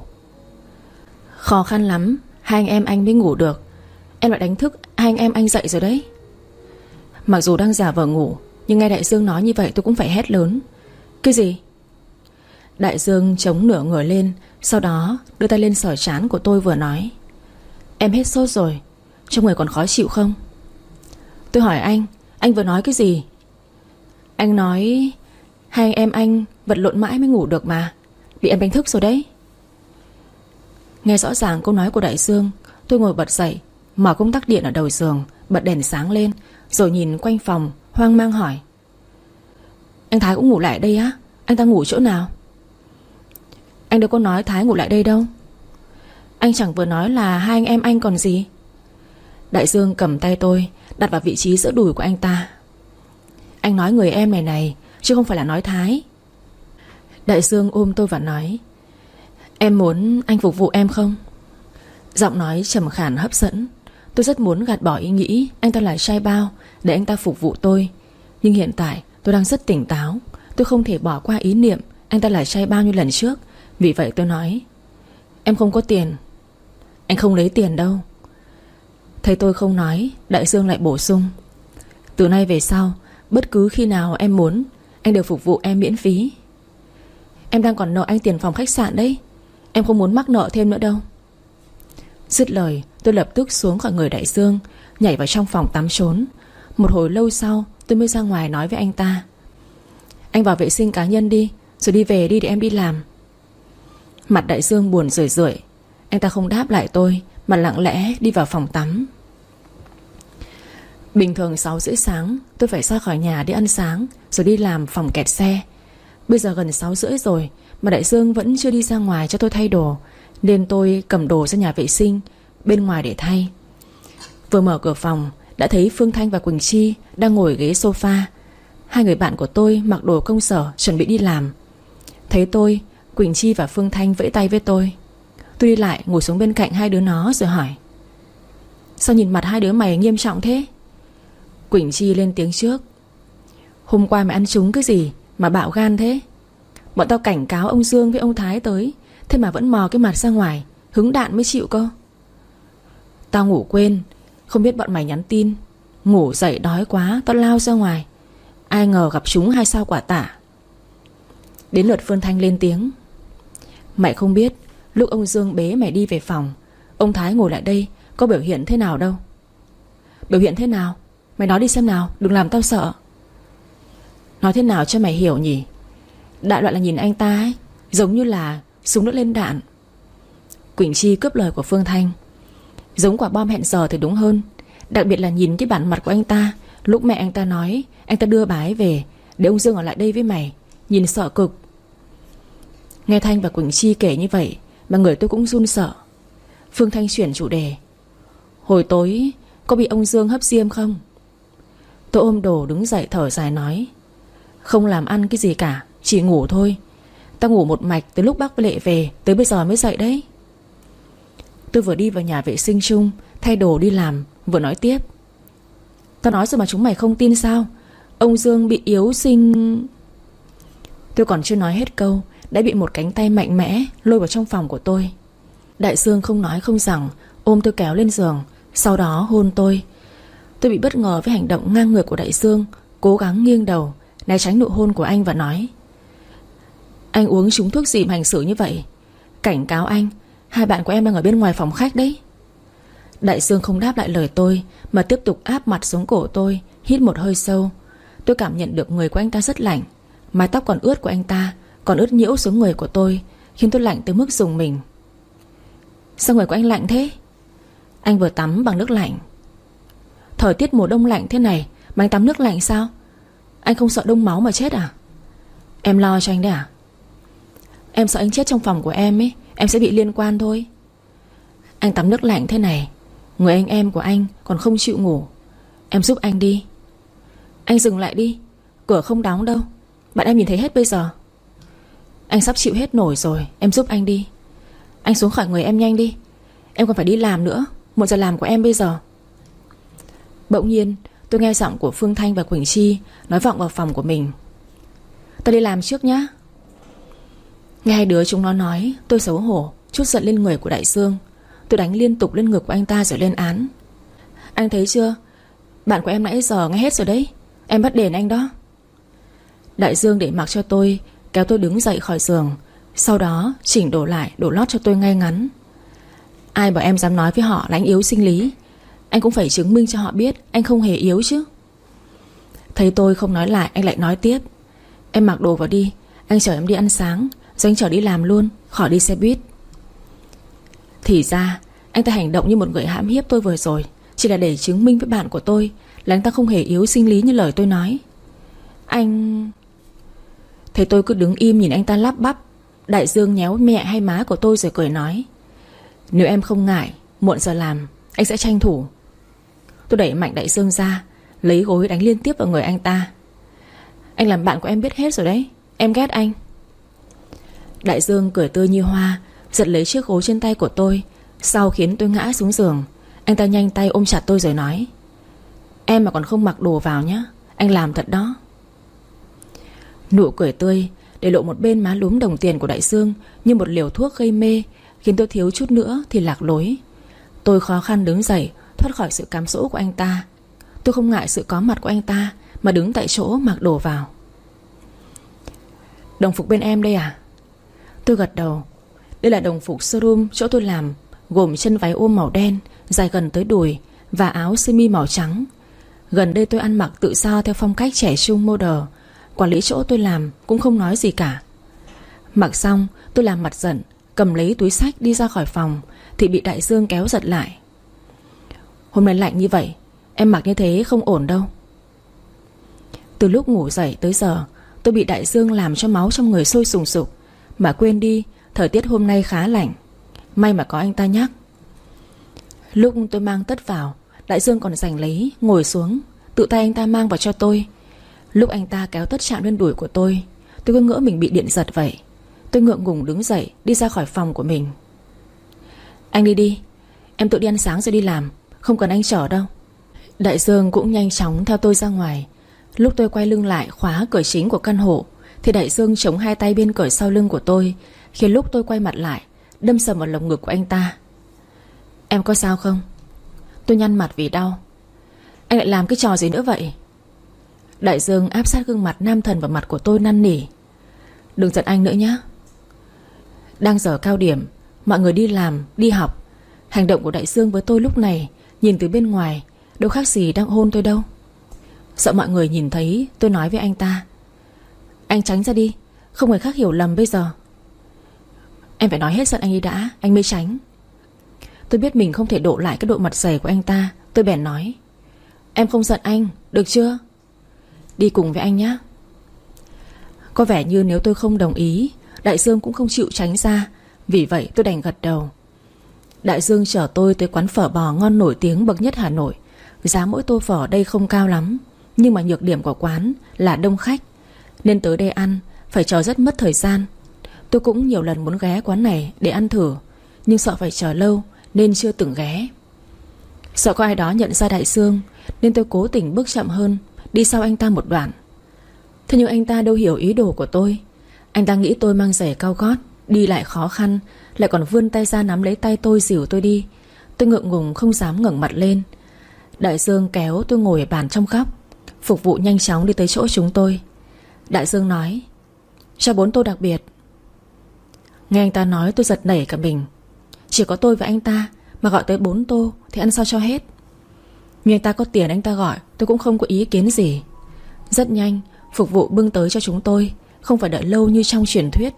Khó khăn lắm hai anh em anh mới ngủ được. Em lại đánh thức hai anh em anh dậy rồi đấy. Mặc dù đang giả vờ ngủ, nhưng nghe Đại Dương nói như vậy tôi cũng phải hét lớn. Cái gì? Đại Dương chống nửa người lên, sau đó đưa tay lên sờ trán của tôi vừa nói: Em hết sốt rồi, trong người còn khó chịu không? Tôi hỏi anh, anh vừa nói cái gì? Anh nói hai anh em anh vật lộn mãi mới ngủ được mà, bị em đánh thức rồi đấy. Nghe rõ ràng câu nói của Đại Dương, tôi ngồi bật dậy, mở công tắc điện ở đầu giường, bật đèn sáng lên, rồi nhìn quanh phòng, hoang mang hỏi: Anh Thái cũng ngủ lại đây á? Anh ta ngủ chỗ nào? Anh đâu có nói Thái ngủ lại đây đâu. Anh chẳng vừa nói là hai anh em anh còn gì. Đại Dương cầm tay tôi đặt vào vị trí giữa đùi của anh ta. Anh nói người em này này, chứ không phải là nói Thái. Đại Dương ôm tôi và nói: Em muốn anh phục vụ em không? Giọng nói trầm khàn hấp dẫn. Tôi rất muốn gạt bỏ ý nghĩ anh ta là trai bao để anh ta phục vụ tôi. Nhưng hiện tại tôi đang rất tỉnh táo. Tôi không thể bỏ qua ý niệm anh ta là trai bao như lần trước. Vì vậy tôi nói: Em không có tiền. Anh không lấy tiền đâu. Thấy tôi không nói, Đại Dương lại bổ sung: Từ nay về sau, bất cứ khi nào em muốn, anh đều phục vụ em miễn phí. Em đang còn nợ anh tiền phòng khách sạn đấy. Em không muốn mắc nợ thêm nữa đâu. Dứt lời tôi lập tức xuống khỏi người Đại Dương, nhảy vào trong phòng tắm trốn. Một hồi lâu sau tôi mới ra ngoài nói với anh ta: Anh vào vệ sinh cá nhân đi, rồi đi về đi để em đi làm. Mặt Đại Dương buồn rười rượi. Anh ta không đáp lại tôi mà lặng lẽ đi vào phòng tắm. Bình thường sáu rưỡi sáng tôi phải ra khỏi nhà đi ăn sáng, rồi đi làm phòng kẹt xe. Bây giờ gần sáu rưỡi rồi mà Đại Dương vẫn chưa đi ra ngoài cho tôi thay đồ, nên tôi cầm đồ ra nhà vệ sinh bên ngoài để thay. Vừa mở cửa phòng đã thấy Phương Thanh và Quỳnh Chi đang ngồi ghế sofa. Hai người bạn của tôi mặc đồ công sở chuẩn bị đi làm. Thấy tôi, Quỳnh Chi và Phương Thanh vẫy tay với tôi. Tôi đi lại ngồi xuống bên cạnh hai đứa nó rồi hỏi: Sao nhìn mặt hai đứa mày nghiêm trọng thế? Quỳnh Chi lên tiếng trước: Hôm qua mày ăn trúng cái gì mà bạo gan thế? Bọn tao cảnh cáo ông Dương với ông Thái tới, thế mà vẫn mò cái mặt ra ngoài, hứng đạn mới chịu cơ. Tao ngủ quên, không biết bọn mày nhắn tin. Ngủ dậy đói quá, tao lao ra ngoài, ai ngờ gặp chúng hai sao quả tả. Đến lượt Phương Thanh lên tiếng: Mày không biết lúc ông Dương bế mày đi về phòng, ông Thái ngồi lại đây có biểu hiện thế nào đâu. Biểu hiện thế nào? Mày nói đi xem nào, đừng làm tao sợ. Nói thế nào cho mày hiểu nhỉ? Đại loại là nhìn anh ta ấy, giống như là súng đốt lên đạn. Quỳnh Chi cướp lời của Phương Thanh. Giống quả bom hẹn giờ thì đúng hơn. Đặc biệt là nhìn cái bản mặt của anh ta lúc mẹ anh ta nói anh ta đưa bà ấy về để ông Dương ở lại đây với mày. Nhìn sợ cực. Nghe Thanh và Quỳnh Chi kể như vậy mà người tôi cũng run sợ. Phương Thanh chuyển chủ đề. Hồi tối có bị ông Dương hấp diêm không? Tôi ôm đồ đứng dậy thở dài nói. Không làm ăn cái gì cả, chỉ ngủ thôi. Tao ngủ một mạch từ lúc bác Lệ về tới bây giờ mới dậy đấy. Tôi vừa đi vào nhà vệ sinh chung, thay đồ đi làm, vừa nói tiếp. Tao nói rồi mà chúng mày không tin sao? Ông Dương bị yếu sinh. Tôi còn chưa nói hết câu đã bị một cánh tay mạnh mẽ lôi vào trong phòng của tôi. Đại Dương không nói không rằng ôm tôi kéo lên giường, sau đó hôn tôi. Tôi bị bất ngờ với hành động ngang ngược của Đại Dương, cố gắng nghiêng đầu né tránh nụ hôn của anh và nói. Anh uống trúng thuốc gì mà hành xử như vậy? Cảnh cáo anh, hai bạn của em đang ở bên ngoài phòng khách đấy. Đại Dương không đáp lại lời tôi mà tiếp tục áp mặt xuống cổ tôi, hít một hơi sâu. Tôi cảm nhận được người của anh ta rất lạnh. Mái tóc còn ướt của anh ta còn ướt nhiễu xuống người của tôi, khiến tôi lạnh tới mức rùng mình. Sao người của anh lạnh thế? Anh vừa tắm bằng nước lạnh. Thời tiết mùa đông lạnh thế này mà anh tắm nước lạnh sao? Anh không sợ đông máu mà chết à? Em lo cho anh đấy à? Em sợ anh chết trong phòng của em ấy, em sẽ bị liên quan thôi. Anh tắm nước lạnh thế này, người anh em của anh còn không chịu ngủ. Em giúp anh đi. Anh dừng lại đi, cửa không đóng đâu, bạn em nhìn thấy hết bây giờ. Anh sắp chịu hết nổi rồi, em giúp anh đi. Anh xuống khỏi người em nhanh đi, em còn phải đi làm nữa, một giờ làm của em bây giờ. Bỗng nhiên tôi nghe giọng của Phương Thanh và Quỳnh Chi nói vọng vào phòng của mình. Tao đi làm trước nhá. Nghe hai đứa chúng nó nói, tôi xấu hổ, chút giận lên người của Đại Dương. Tôi đánh liên tục lên ngực của anh ta rồi lên án. Anh thấy chưa, bạn của em nãy giờ nghe hết rồi đấy, em bắt đền anh đó. Đại Dương để mặc cho tôi, kéo tôi đứng dậy khỏi giường, sau đó chỉnh đồ lại, đổ lót cho tôi ngay ngắn. Ai bảo em dám nói với họ là anh yếu sinh lý, anh cũng phải chứng minh cho họ biết anh không hề yếu chứ. Thấy tôi không nói lại, anh lại nói tiếp. Em mặc đồ vào đi, anh chở em đi ăn sáng, rồi anh chở đi làm luôn, khỏi đi xe buýt. Thì ra anh ta hành động như một người hãm hiếp tôi vừa rồi chỉ là để chứng minh với bạn của tôi là anh ta không hề yếu sinh lý như lời tôi nói. Anh... Thế tôi cứ đứng im nhìn anh ta lắp bắp. Đại Dương nhéo mẹ hay má của tôi rồi cười nói. Nếu em không ngại, muộn giờ làm, anh sẽ tranh thủ. Tôi đẩy mạnh Đại Dương ra, lấy gối đánh liên tiếp vào người anh ta. Anh làm bạn của em biết hết rồi đấy, em ghét anh. Đại Dương cười tươi như hoa, giật lấy chiếc gối trên tay của tôi, sau khiến tôi ngã xuống giường. Anh ta nhanh tay ôm chặt tôi rồi nói. Em mà còn không mặc đồ vào nhá, anh làm thật đó. Nụ cười tươi để lộ một bên má lúm đồng tiền của Đại Dương như một liều thuốc gây mê, khiến tôi thiếu chút nữa thì lạc lối. Tôi khó khăn đứng dậy, thoát khỏi sự cám dỗ của anh ta. Tôi không ngại sự có mặt của anh ta mà đứng tại chỗ mặc đồ vào. Đồng phục bên em đây à? Tôi gật đầu. Đây là đồng phục showroom chỗ tôi làm, gồm chân váy ôm màu đen dài gần tới đùi và áo sơ mi màu trắng. Gần đây tôi ăn mặc tự do theo phong cách trẻ trung model. Quản lý chỗ tôi làm cũng không nói gì cả. Mặc xong tôi làm mặt giận, cầm lấy túi xách đi ra khỏi phòng thì bị Đại Dương kéo giật lại. Hôm nay lạnh như vậy, em mặc như thế không ổn đâu. Từ lúc ngủ dậy tới giờ, tôi bị Đại Dương làm cho máu trong người sôi sùng sục, mà quên đi thời tiết hôm nay khá lạnh. May mà có anh ta nhắc. Lúc tôi mang tất vào, Đại Dương còn giành lấy, ngồi xuống, tự tay anh ta mang vào cho tôi. Lúc anh ta kéo tất chạm lên đùi của tôi, tôi cứ ngỡ mình bị điện giật vậy. Tôi ngượng ngùng đứng dậy, đi ra khỏi phòng của mình. Anh đi đi, em tự đi ăn sáng rồi đi làm, không cần anh chở đâu. Đại Dương cũng nhanh chóng theo tôi ra ngoài. Lúc tôi quay lưng lại khóa cửa chính của căn hộ thì Đại Dương chống hai tay bên cởi sau lưng của tôi, khiến lúc tôi quay mặt lại đâm sầm vào lồng ngực của anh ta. Em có sao không? Tôi nhăn mặt vì đau. Anh lại làm cái trò gì nữa vậy? Đại Dương áp sát gương mặt nam thần vào mặt của tôi năn nỉ. Đừng giận anh nữa nhé. Đang giờ cao điểm, mọi người đi làm, đi học. Hành động của Đại Dương với tôi lúc này, nhìn từ bên ngoài, đâu khác gì đang hôn tôi đâu. Sợ mọi người nhìn thấy, tôi nói với anh ta. Anh tránh ra đi, Không người khác hiểu lầm bây giờ. Em phải nói hết giận anh ấy đã, anh mới tránh. Tôi biết mình không thể độ lại cái độ mặt dày của anh ta. Tôi bèn nói: Em không giận anh, được chưa? Đi cùng với anh nhé. Có vẻ như nếu tôi không đồng ý, Đại Dương cũng không chịu tránh ra. Vì vậy tôi đành gật đầu. Đại Dương chở tôi tới quán phở bò ngon nổi tiếng bậc nhất Hà Nội. Giá mỗi tô phở ở đây không cao lắm, nhưng mà nhược điểm của quán là đông khách, nên tới đây ăn phải chờ rất mất thời gian. Tôi cũng nhiều lần muốn ghé quán này để ăn thử, nhưng sợ phải chờ lâu nên chưa từng ghé. Sợ có ai đó nhận ra Đại Dương nên tôi cố tình bước chậm hơn, đi sau anh ta một đoạn. Thế nhưng anh ta đâu hiểu ý đồ của tôi. Anh ta nghĩ tôi mang giày cao gót, đi lại khó khăn, lại còn vươn tay ra nắm lấy tay tôi dìu tôi đi. Tôi ngượng ngùng không dám ngẩng mặt lên. Đại Dương kéo tôi ngồi ở bàn trong góc. Phục vụ nhanh chóng đi tới chỗ chúng tôi. Đại Dương nói: Cho bốn tô đặc biệt. Nghe anh ta nói tôi giật nảy cả mình. Chỉ có tôi và anh ta mà gọi tới bốn tô thì ăn sao cho hết. Nhưng anh ta có tiền anh ta gọi, tôi cũng không có ý kiến gì. Rất nhanh phục vụ bưng tới cho chúng tôi, không phải đợi lâu như trong truyền thuyết.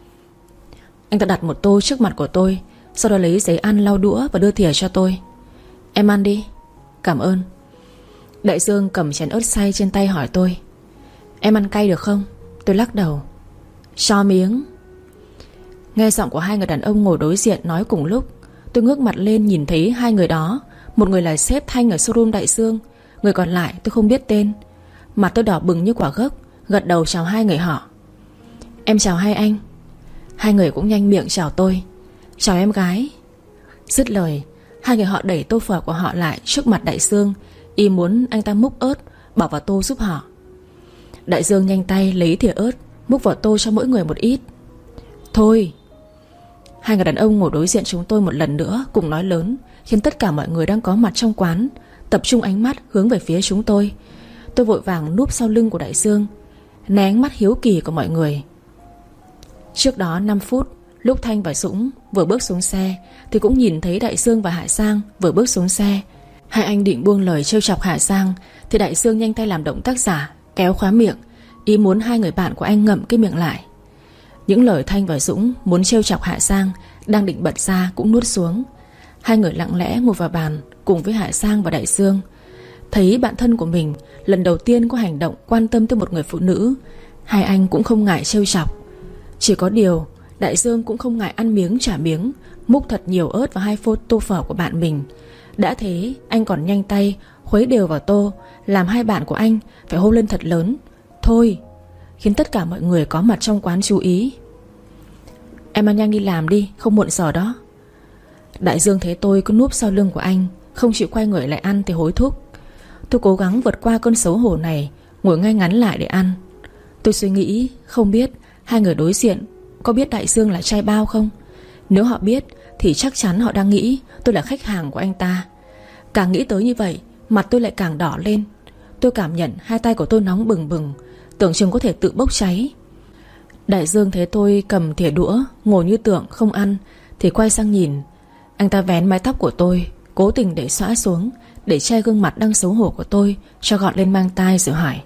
Anh ta đặt một tô trước mặt của tôi, sau đó lấy giấy ăn lau đũa và đưa thìa cho tôi. Em ăn đi. Cảm ơn. Đại Dương cầm chén ớt xay trên tay hỏi tôi: Em ăn cay được không? Tôi lắc đầu. Cho miếng. Nghe giọng của hai người đàn ông ngồi đối diện nói cùng lúc, tôi ngước mặt lên nhìn thấy hai người đó. Một người là sếp Thanh ở showroom Đại Dương, người còn lại tôi không biết tên. Mặt tôi đỏ bừng như quả gấc, gật đầu chào hai người họ. Em chào hai anh. Hai người cũng nhanh miệng chào tôi. Chào em gái. Dứt lời, hai người họ đẩy tô phở của họ lại trước mặt Đại Dương, ý muốn anh ta múc ớt bỏ vào tô giúp họ. Đại Dương nhanh tay lấy thìa ớt múc vào tô cho mỗi người một ít. Thôi. Hai người đàn ông ngồi đối diện chúng tôi một lần nữa cùng nói lớn, khiến tất cả mọi người đang có mặt trong quán tập trung ánh mắt hướng về phía chúng tôi. Tôi vội vàng núp sau lưng của Đại Dương, né ánh mắt hiếu kỳ của mọi người. Trước đó năm phút, lúc Thanh và Dũng vừa bước xuống xe thì cũng nhìn thấy Đại Dương và Hạ Giang vừa bước xuống xe. Hai anh định buông lời trêu chọc Hạ Giang thì Đại Dương nhanh tay làm động tác giả kéo khóa miệng, ý muốn hai người bạn của anh ngậm cái miệng lại. Những lời Thanh và Dũng muốn trêu chọc Hạ Giang đang định bật ra cũng nuốt xuống. Hai người lặng lẽ ngồi vào bàn cùng với Hạ Giang và Đại Dương. Thấy bạn thân của mình lần đầu tiên có hành động quan tâm tới một người phụ nữ, hai anh cũng không ngại trêu chọc. Chỉ có điều Đại Dương cũng không ngại ăn miếng trả miếng, múc thật nhiều ớt vào hai phô tô phở của bạn mình. Đã thế anh còn nhanh tay khuấy đều vào tô, làm hai bạn của anh phải hô lên thật lớn: Thôi, khiến tất cả mọi người có mặt trong quán chú ý. Em ăn nhanh đi làm đi, không muộn giờ đó. Đại Dương thấy tôi cứ núp sau lưng của anh, không chịu quay người lại ăn thì hối thúc. Tôi cố gắng vượt qua cơn xấu hổ này, ngồi ngay ngắn lại để ăn. Tôi suy nghĩ không biết hai người đối diện có biết Đại Dương là trai bao không. Nếu họ biết thì chắc chắn họ đang nghĩ tôi là khách hàng của anh ta. Càng nghĩ tới như vậy, mặt tôi lại càng đỏ lên. Tôi cảm nhận hai tay của tôi nóng bừng bừng, tưởng chừng có thể tự bốc cháy. Đại Dương thấy tôi cầm thìa đũa ngồi như tượng không ăn thì quay sang nhìn. Anh ta vén mái tóc của tôi, cố tình để xõa xuống để che gương mặt đang xấu hổ của tôi cho gọn lên mang tai rồi hỏi: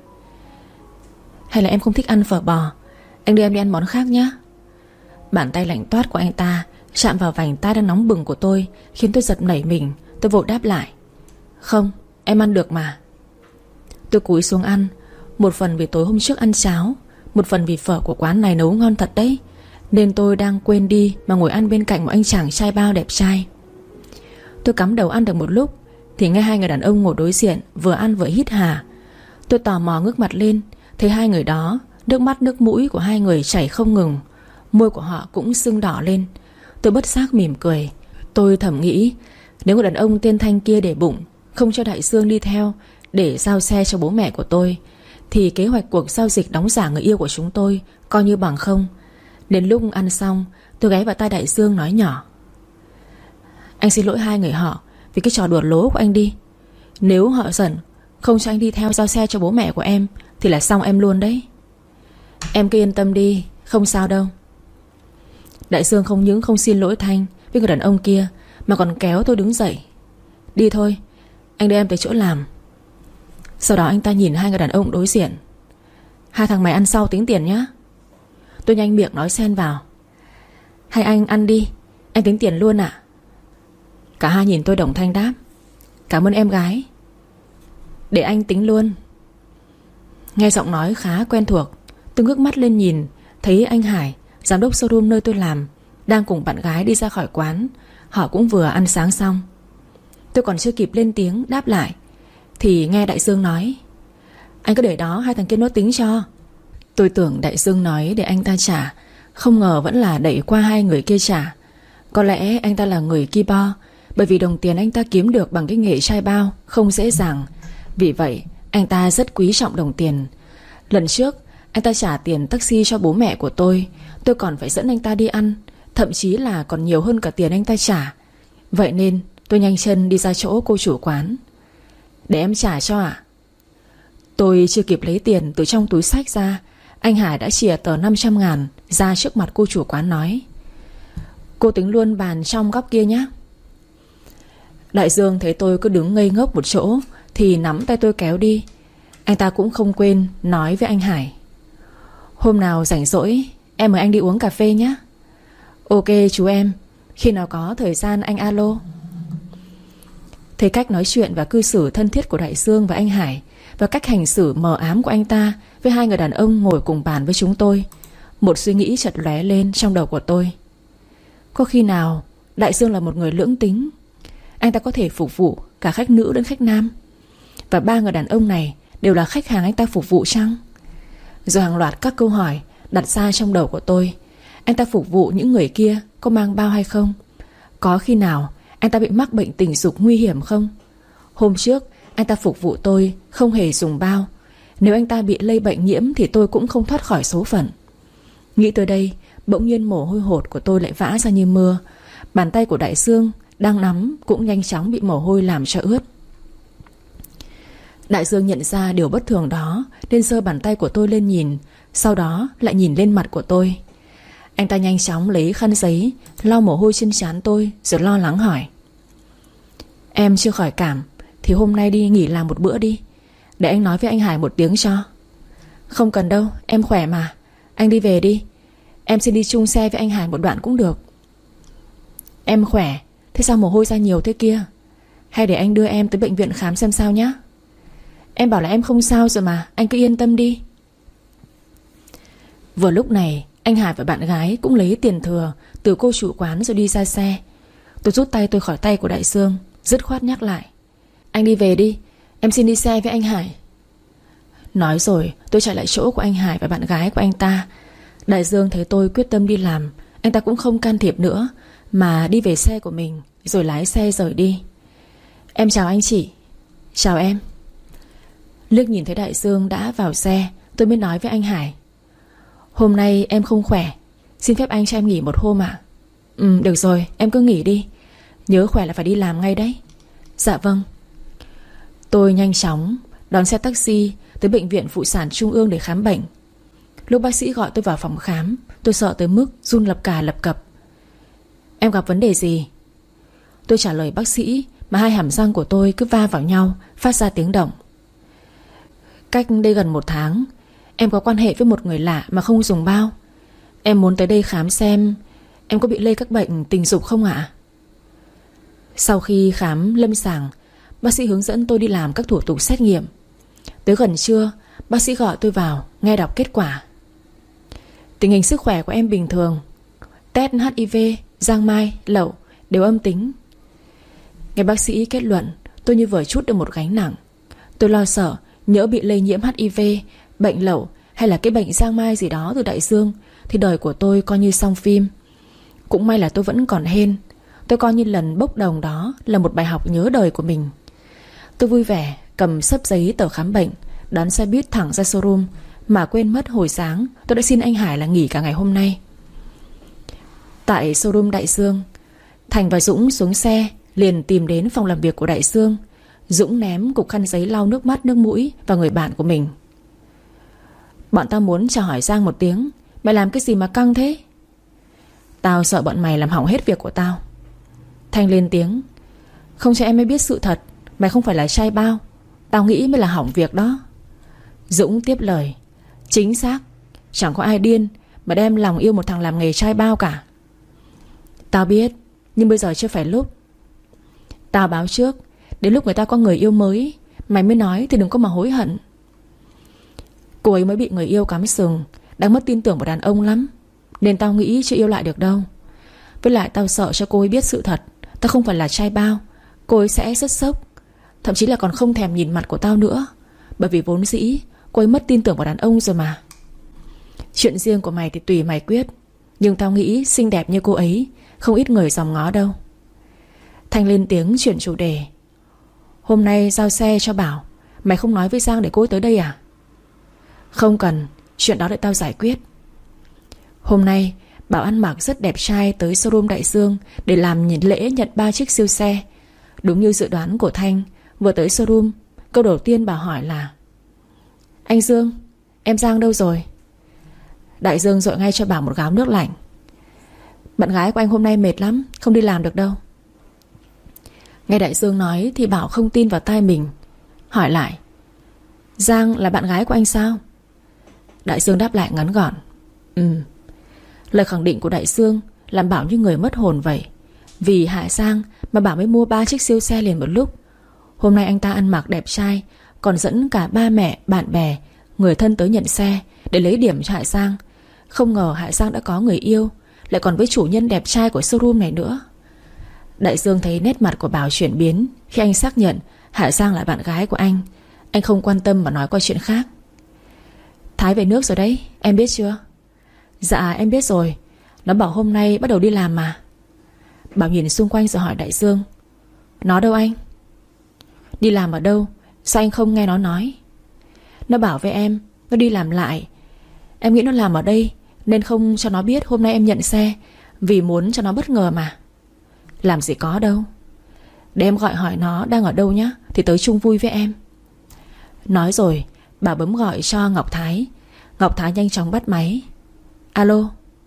Hay là em không thích ăn phở bò, anh đưa em đi ăn món khác nhé. Bàn tay lạnh toát của anh ta chạm vào vành tai đang nóng bừng của tôi, khiến tôi giật nảy mình. Tôi vội đáp lại: Không, em ăn được mà. Tôi cúi xuống ăn, một phần vì tối hôm trước ăn cháo, một phần vì phở của quán này nấu ngon thật đấy, nên tôi đang quên đi mà ngồi ăn bên cạnh một anh chàng trai bao đẹp trai. Tôi cắm đầu ăn được một lúc thì nghe hai người đàn ông ngồi đối diện vừa ăn vừa hít hà. Tôi tò mò ngước mặt lên, thấy hai người đó, nước mắt nước mũi của hai người chảy không ngừng, môi của họ cũng sưng đỏ lên. Tôi bất giác mỉm cười. Tôi thầm nghĩ, nếu người đàn ông tên Thanh kia để bụng không cho Đại Dương đi theo để giao xe cho bố mẹ của tôi thì kế hoạch cuộc giao dịch đóng giả người yêu của chúng tôi coi như bằng không. Đến lúc ăn xong, tôi gáy vào tai Đại Dương nói nhỏ: Anh xin lỗi hai người họ vì cái trò đùa lố của anh đi. Nếu họ giận không cho anh đi theo giao xe cho bố mẹ của em thì là xong em luôn đấy. Em cứ yên tâm đi, không sao đâu. Đại Dương không những không xin lỗi Thanh với người đàn ông kia mà còn kéo tôi đứng dậy: Đi thôi, anh đưa em tới chỗ làm. Sau đó anh ta nhìn hai người đàn ông đối diện: Hai thằng mày ăn sau tính tiền nhá. Tôi nhanh miệng nói xen vào: Hay anh ăn đi, anh tính tiền luôn ạ. Cả hai nhìn tôi đồng thanh đáp: Cảm ơn em gái. Để anh tính luôn. Nghe giọng nói khá quen thuộc, tôi ngước mắt lên nhìn, thấy anh Hải, giám đốc showroom nơi tôi làm, đang cùng bạn gái đi ra khỏi quán. Họ cũng vừa ăn sáng xong. Tôi còn chưa kịp lên tiếng đáp lại thì nghe Đại Dương nói: Anh cứ để đó, hai thằng kia nó tính cho. Tôi tưởng Đại Dương nói để anh ta trả, không ngờ vẫn là đẩy qua hai người kia trả. Có lẽ anh ta là người ki bo, bởi vì đồng tiền anh ta kiếm được bằng cái nghề trai bao không dễ dàng. Vì vậy anh ta rất quý trọng đồng tiền. Lần trước anh ta trả tiền taxi cho bố mẹ của tôi, tôi còn phải dẫn anh ta đi ăn, thậm chí là còn nhiều hơn cả tiền anh ta trả. Vậy nên tôi nhanh chân đi ra chỗ cô chủ quán. Để em trả cho ạ. À? Tôi chưa kịp lấy tiền từ trong túi xách ra, anh Hải đã chìa tờ năm trăm ngàn ra trước mặt cô chủ quán nói: Cô tính luôn bàn trong góc kia nhé. Đại Dương thấy tôi cứ đứng ngây ngốc một chỗ thì nắm tay tôi kéo đi. Anh ta cũng không quên nói với anh Hải: Hôm nào rảnh rỗi em mời anh đi uống cà phê nhé. Ok chú em, khi nào có thời gian anh alo. Thấy cách nói chuyện và cư xử thân thiết của Đại Dương và anh Hải, và cách hành xử mờ ám của anh ta với hai người đàn ông ngồi cùng bàn với chúng tôi, một suy nghĩ chợt lóe lên trong đầu của tôi. Có khi nào Đại Dương là một người lưỡng tính? Anh ta có thể phục vụ cả khách nữ đến khách nam, và ba người đàn ông này đều là khách hàng anh ta phục vụ chăng? Rồi hàng loạt các câu hỏi đặt ra trong đầu của tôi. Anh ta phục vụ những người kia có mang bao hay không? Có khi nào anh ta bị mắc bệnh tình dục nguy hiểm không? Hôm trước anh ta phục vụ tôi không hề dùng bao. Nếu anh ta bị lây bệnh nhiễm thì tôi cũng không thoát khỏi số phận. Nghĩ tới đây, bỗng nhiên mồ hôi hột của tôi lại vã ra như mưa. Bàn tay của Đại Dương đang nắm cũng nhanh chóng bị mồ hôi làm cho ướt. Đại Dương nhận ra điều bất thường đó nên giơ bàn tay của tôi lên nhìn, sau đó lại nhìn lên mặt của tôi. Anh ta nhanh chóng lấy khăn giấy lau mồ hôi trên trán tôi, rồi lo lắng hỏi: Em chưa khỏi cảm thì hôm nay đi nghỉ làm một bữa đi, để anh nói với anh Hải một tiếng cho. Không cần đâu, em khỏe mà. Anh đi về đi, em xin đi chung xe với anh Hải một đoạn cũng được. Em khỏe, thế sao mồ hôi ra nhiều thế kia? Hay để anh đưa em tới bệnh viện khám xem sao nhé. Em bảo là em không sao rồi mà, anh cứ yên tâm đi. Vừa lúc này anh Hải và bạn gái cũng lấy tiền thừa từ cô chủ quán rồi đi ra xe. Tôi rút tay tôi khỏi tay của Đại Dương, dứt khoát nhắc lại: Anh đi về đi, em xin đi xe với anh Hải. Nói rồi tôi chạy lại chỗ của anh Hải và bạn gái của anh ta. Đại Dương thấy tôi quyết tâm đi làm, anh ta cũng không can thiệp nữa, mà đi về xe của mình rồi lái xe rời đi. Em chào anh chị. Chào em. Liếc nhìn thấy Đại Dương đã vào xe, tôi mới nói với anh Hải: Hôm nay em không khỏe, xin phép anh cho em nghỉ một hôm ạ. À? Ừ được rồi, em cứ nghỉ đi, nhớ khỏe là phải đi làm ngay đấy. Dạ vâng. Tôi nhanh chóng đón xe taxi tới bệnh viện phụ sản trung ương để khám bệnh. Lúc bác sĩ gọi tôi vào phòng khám, tôi sợ tới mức run lập cà lập cập. Em gặp vấn đề gì? Tôi trả lời bác sĩ mà hai hàm răng của tôi cứ va vào nhau, phát ra tiếng động. Cách đây gần một tháng, em có quan hệ với một người lạ mà không dùng bao. Em muốn tới đây khám xem em có bị lây các bệnh tình dục không ạ? Sau khi khám lâm sàng, bác sĩ hướng dẫn tôi đi làm các thủ tục xét nghiệm. Tới gần trưa, bác sĩ gọi tôi vào nghe đọc kết quả. Tình hình sức khỏe của em bình thường, test hát i vê, giang mai, lậu đều âm tính. Nghe bác sĩ kết luận, tôi như vừa trút được một gánh nặng. Tôi lo sợ nhỡ bị lây nhiễm hát i vê, bệnh lậu hay là cái bệnh giang mai gì đó từ Đại Dương thì đời của tôi coi như xong phim. Cũng may là tôi vẫn còn hên. Tôi coi như lần bốc đồng đó là một bài học nhớ đời của mình. Tôi vui vẻ cầm xấp giấy tờ khám bệnh, đón xe buýt thẳng ra showroom, mà quên mất hồi sáng tôi đã xin anh Hải là nghỉ cả ngày hôm nay. Tại showroom Đại Dương, Thành và Dũng xuống xe liền tìm đến phòng làm việc của Đại Dương. Dũng ném cục khăn giấy lau nước mắt nước mũi vào người bạn của mình. Bọn tao muốn chào hỏi Giang một tiếng, mày làm cái gì mà căng thế? Tao sợ bọn mày làm hỏng hết việc của tao. Thành lên tiếng: Không cho em mới biết sự thật, mày không phải là trai bao, tao nghĩ mới là hỏng việc đó. Dũng tiếp lời: Chính xác, chẳng có ai điên mà đem lòng yêu một thằng làm nghề trai bao cả. Tao biết, nhưng bây giờ chưa phải lúc. Tao báo trước, đến lúc người ta có người yêu mới mày mới nói thì đừng có mà hối hận. Cô ấy mới bị người yêu cắm sừng, đang mất tin tưởng vào đàn ông lắm, nên tao nghĩ chưa yêu lại được đâu. Với lại tao sợ cho cô ấy biết sự thật, tao không phải là trai bao. Cô ấy sẽ rất sốc, thậm chí là còn không thèm nhìn mặt của tao nữa. Bởi vì vốn dĩ cô ấy mất tin tưởng vào đàn ông rồi mà. Chuyện riêng của mày thì tùy mày quyết, nhưng tao nghĩ xinh đẹp như cô ấy không ít người dòm ngó đâu. Thanh lên tiếng chuyển chủ đề. Hôm nay giao xe cho Bảo, mày không nói với Giang để cô ấy tới đây à? Không cần, chuyện đó để tao giải quyết. Hôm nay Bảo ăn mặc rất đẹp trai tới showroom Đại Dương để làm lễ nhận ba chiếc siêu xe. Đúng như dự đoán của Thanh, vừa tới showroom, câu đầu tiên Bảo hỏi là: Anh Dương, em Giang đâu rồi? Đại Dương dội ngay cho Bảo một gáo nước lạnh. Bạn gái của anh hôm nay mệt lắm, không đi làm được đâu. Nghe Đại Dương nói thì Bảo không tin vào tai mình, hỏi lại: Giang là bạn gái của anh sao? Đại Dương đáp lại ngắn gọn: Ừ. Lời khẳng định của Đại Dương làm Bảo như người mất hồn vậy. Vì Hạ Giang mà Bảo mới mua ba chiếc siêu xe liền một lúc. Hôm nay anh ta ăn mặc đẹp trai, còn dẫn cả ba mẹ, bạn bè, người thân tới nhận xe để lấy điểm cho Hạ Giang. Không ngờ Hạ Giang đã có người yêu, lại còn với chủ nhân đẹp trai của showroom này nữa. Đại Dương thấy nét mặt của Bảo chuyển biến khi anh xác nhận Hạ Giang là bạn gái của anh. Anh không quan tâm mà nói qua chuyện khác. Thái về nước rồi đấy, em biết chưa? Dạ em biết rồi, nó bảo hôm nay bắt đầu đi làm mà. Bảo nhìn xung quanh rồi hỏi Đại Dương: Nó đâu anh? Đi làm ở đâu? Sao anh không nghe nó nói? Nó bảo với em nó đi làm lại. Em nghĩ nó làm ở đây nên không cho nó biết hôm nay em nhận xe, vì muốn cho nó bất ngờ mà. Làm gì có đâu. Để em gọi hỏi nó đang ở đâu nhá, thì tới chung vui với em. Nói rồi Bảo bấm gọi cho Ngọc Thái. Ngọc Thái nhanh chóng bắt máy. Alo.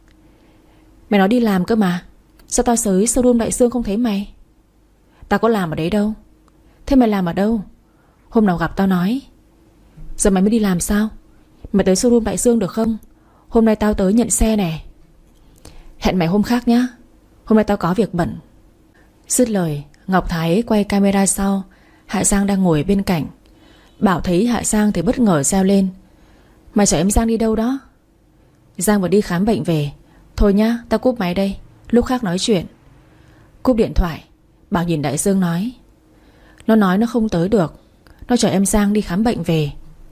Mày nói đi làm cơ mà, sao tao tới showroom Đại Dương không thấy mày? Tao có làm ở đấy đâu. Thế mày làm ở đâu? Hôm nào gặp tao nói. Giờ mày mới đi làm sao? Mày tới showroom Đại Dương được không? Hôm nay tao tới nhận xe nè. Hẹn mày hôm khác nhá, hôm nay tao có việc bận. Dứt lời Ngọc Thái quay camera sau. Hạ Giang đang ngồi bên cạnh. Bảo thấy Hạ Giang thì bất ngờ reo lên: Mày chở em Giang đi đâu đó? Giang vừa đi khám bệnh về. Thôi nhá, tao cúp máy đây, lúc khác nói chuyện. Cúp điện thoại, Bảo nhìn Đại Dương nói: Nó nói nó không tới được, nó chở em Giang đi khám bệnh về.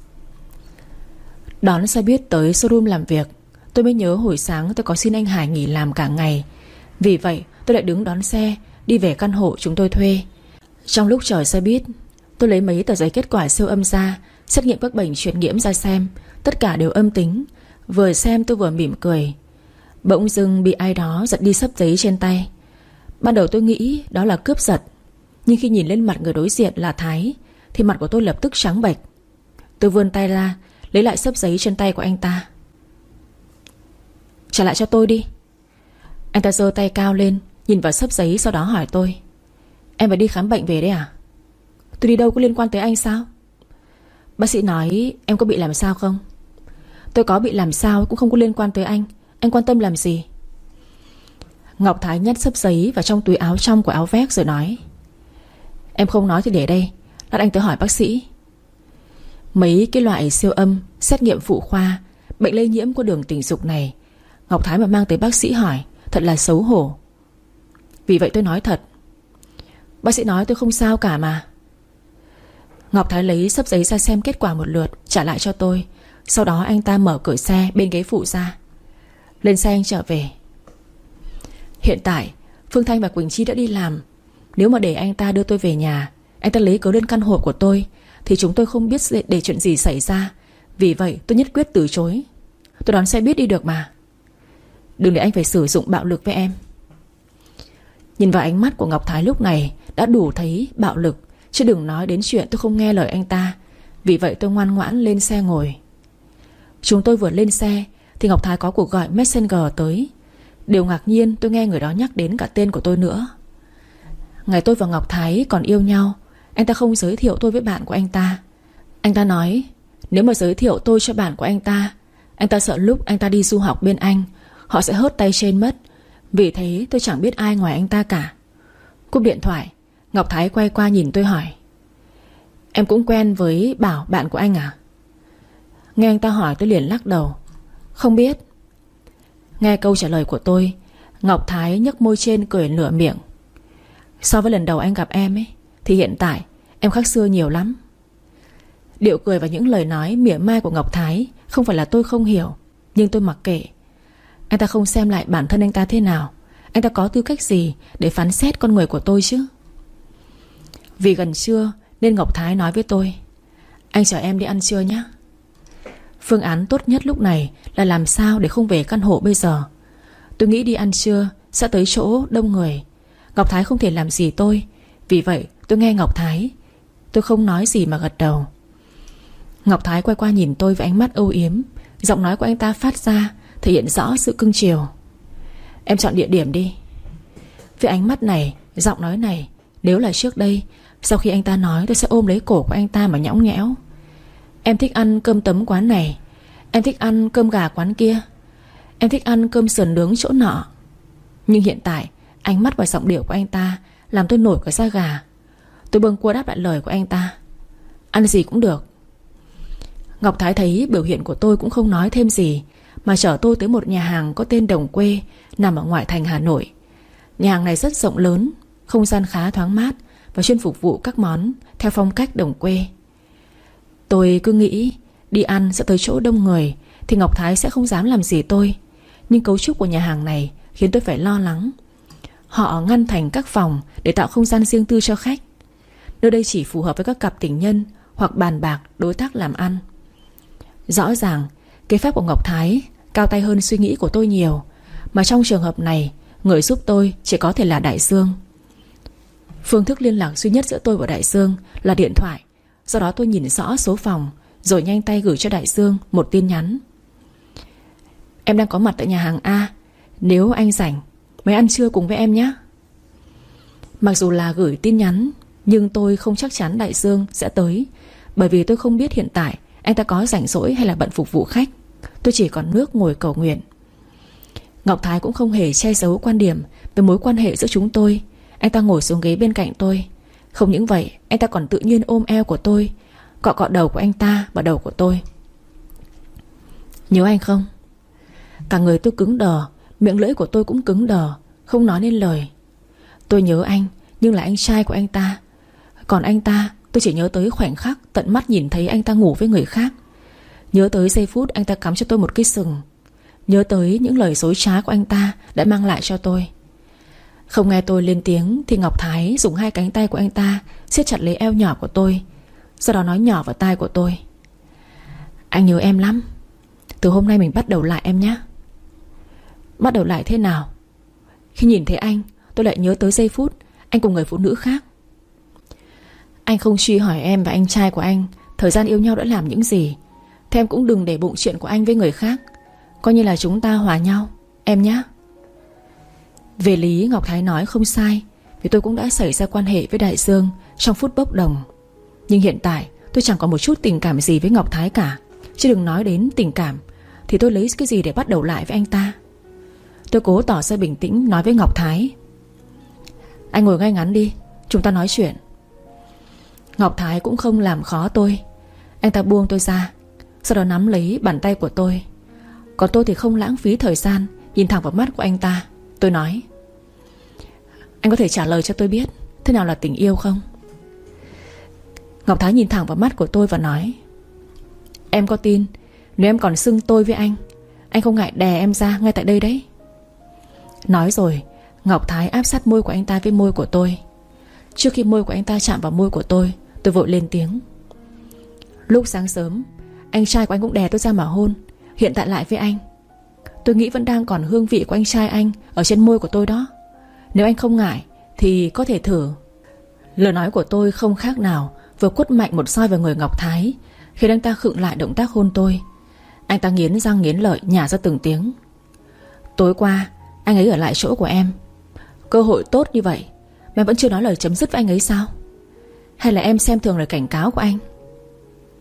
Đón xe buýt tới showroom làm việc, tôi mới nhớ hồi sáng tôi có xin anh Hải nghỉ làm cả ngày. Vì vậy tôi lại đứng đón xe đi về căn hộ chúng tôi thuê. Trong lúc chờ xe buýt, tôi lấy mấy tờ giấy kết quả siêu âm ra, xét nghiệm các bệnh truyền nhiễm ra xem. Tất cả đều âm tính. Vừa xem tôi vừa mỉm cười. Bỗng dưng bị ai đó giật đi xấp giấy trên tay. Ban đầu tôi nghĩ đó là cướp giật, nhưng khi nhìn lên mặt người đối diện là Thái thì mặt của tôi lập tức trắng bệch. Tôi vươn tay ra lấy lại xấp giấy trên tay của anh ta. Trả lại cho tôi đi. Anh ta giơ tay cao lên nhìn vào xấp giấy, sau đó hỏi tôi: Em phải đi khám bệnh về đấy à? Tôi đi đâu có liên quan tới anh sao? Bác sĩ nói em có bị làm sao không? Tôi có bị làm sao cũng không có liên quan tới anh. Anh quan tâm làm gì? Ngọc Thái nhét xấp giấy vào trong túi áo trong của áo vest rồi nói: Em không nói thì để đây, lát anh tới hỏi bác sĩ. Mấy cái loại siêu âm, xét nghiệm phụ khoa, bệnh lây nhiễm qua đường tình dục này Ngọc Thái mà mang tới bác sĩ hỏi, thật là xấu hổ. Vì vậy tôi nói thật: Bác sĩ nói tôi không sao cả mà. Ngọc Thái lấy xấp giấy ra xem kết quả một lượt, trả lại cho tôi. Sau đó anh ta mở cửa xe bên ghế phụ ra. Lên xe anh trở về. Hiện tại Phương Thanh và Quỳnh Chi đã đi làm. Nếu mà để anh ta đưa tôi về nhà, anh ta lấy cớ lên căn hộ của tôi, thì chúng tôi không biết để chuyện gì xảy ra. Vì vậy tôi nhất quyết từ chối. Tôi đón xe buýt đi được mà. Đừng để anh phải sử dụng bạo lực với em. Nhìn vào ánh mắt của Ngọc Thái lúc này đã đủ thấy bạo lực, chứ đừng nói đến chuyện tôi không nghe lời anh ta. Vì vậy tôi ngoan ngoãn lên xe ngồi. Chúng tôi vừa lên xe thì Ngọc Thái có cuộc gọi Messenger tới. Điều ngạc nhiên tôi nghe người đó nhắc đến cả tên của tôi nữa. Ngày tôi và Ngọc Thái còn yêu nhau, anh ta không giới thiệu tôi với bạn của anh ta. Anh ta nói nếu mà giới thiệu tôi cho bạn của anh ta, Anh ta sợ lúc anh ta đi du học bên Anh, họ sẽ hớt tay trên mất. Vì thế tôi chẳng biết ai ngoài anh ta cả. Cúp điện thoại, Ngọc Thái quay qua nhìn tôi hỏi: Em cũng quen với Bảo, bạn của anh à? Nghe anh ta hỏi tôi liền lắc đầu: Không biết. Nghe câu trả lời của tôi, Ngọc Thái nhếch môi trên cười nửa miệng. So với lần đầu anh gặp em ấy, thì hiện tại em khác xưa nhiều lắm. Điệu cười và những lời nói mỉa mai của Ngọc Thái không phải là tôi không hiểu, nhưng tôi mặc kệ. Anh ta không xem lại bản thân anh ta thế nào, anh ta có tư cách gì để phán xét con người của tôi chứ? Vì gần trưa nên Ngọc Thái nói với tôi: Anh chở em đi ăn trưa nhé. Phương án tốt nhất lúc này là làm sao để không về căn hộ bây giờ. Tôi nghĩ đi ăn trưa sẽ tới chỗ đông người, Ngọc Thái không thể làm gì tôi. Vì vậy tôi nghe Ngọc Thái, tôi không nói gì mà gật đầu. Ngọc Thái quay qua nhìn tôi với ánh mắt âu yếm. Giọng nói của anh ta phát ra thể hiện rõ sự cưng chiều. Em chọn địa điểm đi. Với ánh mắt này, giọng nói này, nếu là trước đây, sau khi anh ta nói, tôi sẽ ôm lấy cổ của anh ta mà nhõng nhẽo. Em thích ăn cơm tấm quán này, em thích ăn cơm gà quán kia, em thích ăn cơm sườn nướng chỗ nọ. Nhưng hiện tại, ánh mắt và giọng điệu của anh ta làm tôi nổi cả da gà. Tôi bâng quơ đáp lại lời của anh ta: Ăn gì cũng được. Ngọc Thái thấy biểu hiện của tôi cũng không nói thêm gì, mà chở tôi tới một nhà hàng có tên Đồng Quê, nằm ở ngoại thành Hà Nội. Nhà hàng này rất rộng lớn, không gian khá thoáng mát và chuyên phục vụ các món theo phong cách đồng quê. Tôi cứ nghĩ đi ăn sẽ tới chỗ đông người thì Ngọc Thái sẽ không dám làm gì tôi. Nhưng cấu trúc của nhà hàng này khiến tôi phải lo lắng. Họ ngăn thành các phòng để tạo không gian riêng tư cho khách. Nơi đây chỉ phù hợp với các cặp tình nhân hoặc bàn bạc đối tác làm ăn. Rõ ràng kế phép của Ngọc Thái cao tay hơn suy nghĩ của tôi nhiều, mà trong trường hợp này, người giúp tôi chỉ có thể là Đại Dương. Phương thức liên lạc duy nhất giữa tôi và Đại Dương là điện thoại. Do đó tôi nhìn rõ số phòng, rồi nhanh tay gửi cho Đại Dương một tin nhắn: Em đang có mặt tại nhà hàng A, nếu anh rảnh mời ăn trưa cùng với em nhé. Mặc dù là gửi tin nhắn, nhưng tôi không chắc chắn Đại Dương sẽ tới, bởi vì tôi không biết hiện tại anh ta có rảnh rỗi hay là bận phục vụ khách. Tôi chỉ còn nước ngồi cầu nguyện. Ngọc Thái cũng không hề che giấu quan điểm về mối quan hệ giữa chúng tôi. Anh ta ngồi xuống ghế bên cạnh tôi. Không những vậy, anh ta còn tự nhiên ôm eo của tôi, cọ cọ đầu của anh ta vào đầu của tôi. Nhớ anh không? Cả người tôi cứng đờ, miệng lưỡi của tôi cũng cứng đờ, không nói nên lời. Tôi nhớ anh, nhưng là anh trai của anh ta. Còn anh ta, tôi chỉ nhớ tới khoảnh khắc tận mắt nhìn thấy anh ta ngủ với người khác. Nhớ tới giây phút anh ta cắm cho tôi một cái sừng. Nhớ tới những lời dối trá của anh ta đã mang lại cho tôi. Không nghe tôi lên tiếng thì Ngọc Thái dùng hai cánh tay của anh ta siết chặt lấy eo nhỏ của tôi, sau đó nói nhỏ vào tai của tôi: Anh nhớ em lắm. Từ hôm nay mình bắt đầu lại em nhé. Bắt đầu lại thế nào? Khi nhìn thấy anh, tôi lại nhớ tới giây phút anh cùng người phụ nữ khác. Anh không truy hỏi em và anh trai của anh thời gian yêu nhau đã làm những gì. Thế em cũng đừng để bụng chuyện của anh với người khác. Coi như là chúng ta hòa nhau, em nhé. Về lý Ngọc Thái nói không sai, vì tôi cũng đã xảy ra quan hệ với Đại Dương trong phút bốc đồng. Nhưng hiện tại tôi chẳng có một chút tình cảm gì với Ngọc Thái cả. Chứ đừng nói đến tình cảm, thì tôi lấy cái gì để bắt đầu lại với anh ta? Tôi cố tỏ ra bình tĩnh nói với Ngọc Thái: Anh ngồi ngay ngắn đi, chúng ta nói chuyện. Ngọc Thái cũng không làm khó tôi. Anh ta buông tôi ra, sau đó nắm lấy bàn tay của tôi. Còn tôi thì không lãng phí thời gian, nhìn thẳng vào mắt của anh ta. Tôi nói: Anh có thể trả lời cho tôi biết thế nào là tình yêu không? Ngọc Thái nhìn thẳng vào mắt của tôi và nói: Em có tin nếu em còn xưng tôi với anh, anh không ngại đè em ra ngay tại đây đấy. Nói rồi, Ngọc Thái áp sát môi của anh ta với môi của tôi. Trước khi môi của anh ta chạm vào môi của tôi, tôi vội lên tiếng: Lúc sáng sớm anh trai của anh cũng đè tôi ra mà hôn. Hiện tại lại với anh, tôi nghĩ vẫn đang còn hương vị của anh trai anh ở trên môi của tôi đó. Nếu anh không ngại thì có thể thử. Lời nói của tôi không khác nào vừa quất mạnh một roi vào người Ngọc Thái, khiến anh ta khựng lại động tác hôn tôi. Anh ta nghiến răng nghiến lợi nhả ra từng tiếng: Tối qua anh ấy ở lại chỗ của em. Cơ hội tốt như vậy mà em vẫn chưa nói lời chấm dứt với anh ấy sao? Hay là em xem thường lời cảnh cáo của anh?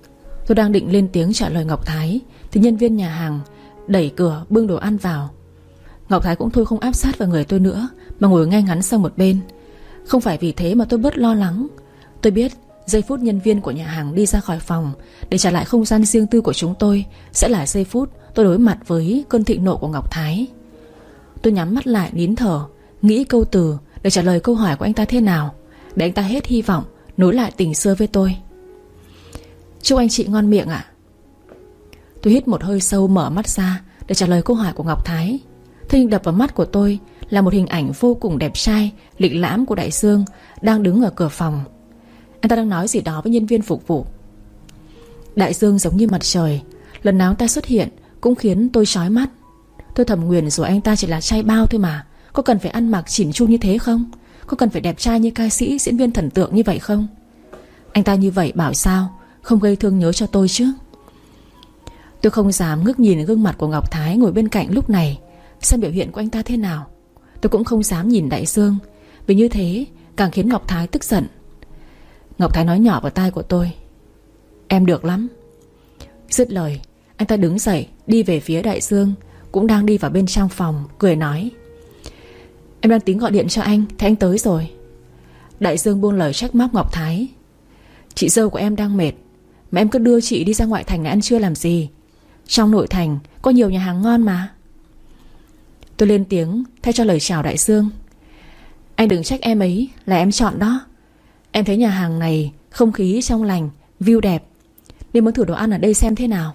Tôi đang định lên tiếng trả lời Ngọc Thái thì nhân viên nhà hàng đẩy cửa bưng đồ ăn vào. Ngọc Thái cũng thôi không áp sát vào người tôi nữa, mà ngồi ngay ngắn sang một bên. Không phải vì thế mà tôi bớt lo lắng. Tôi biết giây phút nhân viên của nhà hàng đi ra khỏi phòng để trả lại không gian riêng tư của chúng tôi sẽ là giây phút tôi đối mặt với cơn thịnh nộ của Ngọc Thái. Tôi nhắm mắt lại nín thở, nghĩ câu từ để trả lời câu hỏi của anh ta thế nào, để anh ta hết hy vọng nối lại tình xưa với tôi. Chúc anh chị ngon miệng ạ. Tôi hít một hơi sâu, mở mắt ra để trả lời câu hỏi của Ngọc Thái. Thế nhưng đập vào mắt của tôi là một hình ảnh vô cùng đẹp trai, lịch lãm của Đại Dương đang đứng ở cửa phòng. Anh ta đang nói gì đó với nhân viên phục vụ. Đại Dương giống như mặt trời, lần nào anh ta xuất hiện cũng khiến tôi chói mắt. Tôi thầm nguyền rồi anh ta chỉ là trai bao thôi mà. Có cần phải ăn mặc chỉn chu như thế không? Có cần phải đẹp trai như ca sĩ, diễn viên thần tượng như vậy không? Anh ta như vậy bảo sao không gây thương nhớ cho tôi chứ? Tôi không dám ngước nhìn gương mặt của Ngọc Thái ngồi bên cạnh lúc này, xem biểu hiện của anh ta thế nào. Tôi cũng không dám nhìn Đại Dương, vì như thế càng khiến Ngọc Thái tức giận. Ngọc Thái nói nhỏ vào tai của tôi: "Em được lắm." Dứt lời, anh ta đứng dậy đi về phía Đại Dương, cũng đang đi vào bên trong phòng, cười nói: "Em đang tính gọi điện cho anh, thế anh tới rồi." Đại Dương buông lời trách móc Ngọc Thái: "Chị dâu của em đang mệt, mà em cứ đưa chị đi ra ngoại thành này ăn trưa làm gì? Trong nội thành có nhiều nhà hàng ngon mà." Tôi lên tiếng thay cho lời chào Đại Dương: "Anh đừng trách em ấy, là em chọn đó. Em thấy nhà hàng này không khí trong lành, view đẹp, nên muốn thử đồ ăn ở đây xem thế nào."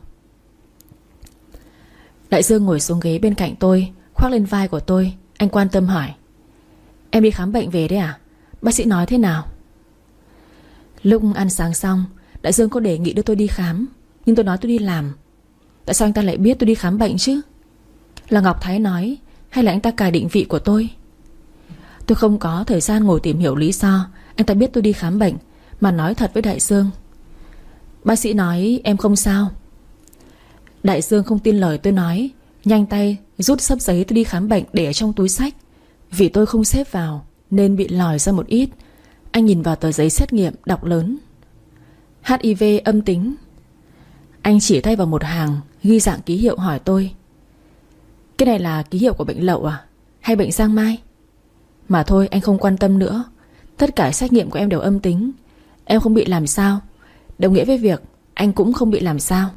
Đại Dương ngồi xuống ghế bên cạnh tôi, khoác lên vai của tôi. Anh quan tâm hỏi: "Em đi khám bệnh về đấy à? Bác sĩ nói thế nào?" Lúc ăn sáng xong, Đại Dương có đề nghị đưa tôi đi khám, nhưng tôi nói tôi đi làm. Tại sao anh ta lại biết tôi đi khám bệnh chứ? Là Ngọc Thái nói, hay là anh ta cài định vị của tôi? Tôi không có thời gian ngồi tìm hiểu lý do anh ta biết tôi đi khám bệnh, mà nói thật với Đại Dương: "Bác sĩ nói em không sao." Đại Dương không tin lời tôi nói, nhanh tay rút xấp giấy tôi đi khám bệnh để ở trong túi xách. Vì tôi không xếp vào nên bị lòi ra một ít. Anh nhìn vào tờ giấy xét nghiệm, đọc lớn: "hát i vê âm tính." Anh chỉ tay vào một hàng ghi dạng ký hiệu hỏi tôi: "Cái này là ký hiệu của bệnh lậu à? Hay bệnh giang mai?" Mà thôi, anh không quan tâm nữa. Tất cả xét nghiệm của em đều âm tính. Em không bị làm sao, đồng nghĩa với việc anh cũng không bị làm sao.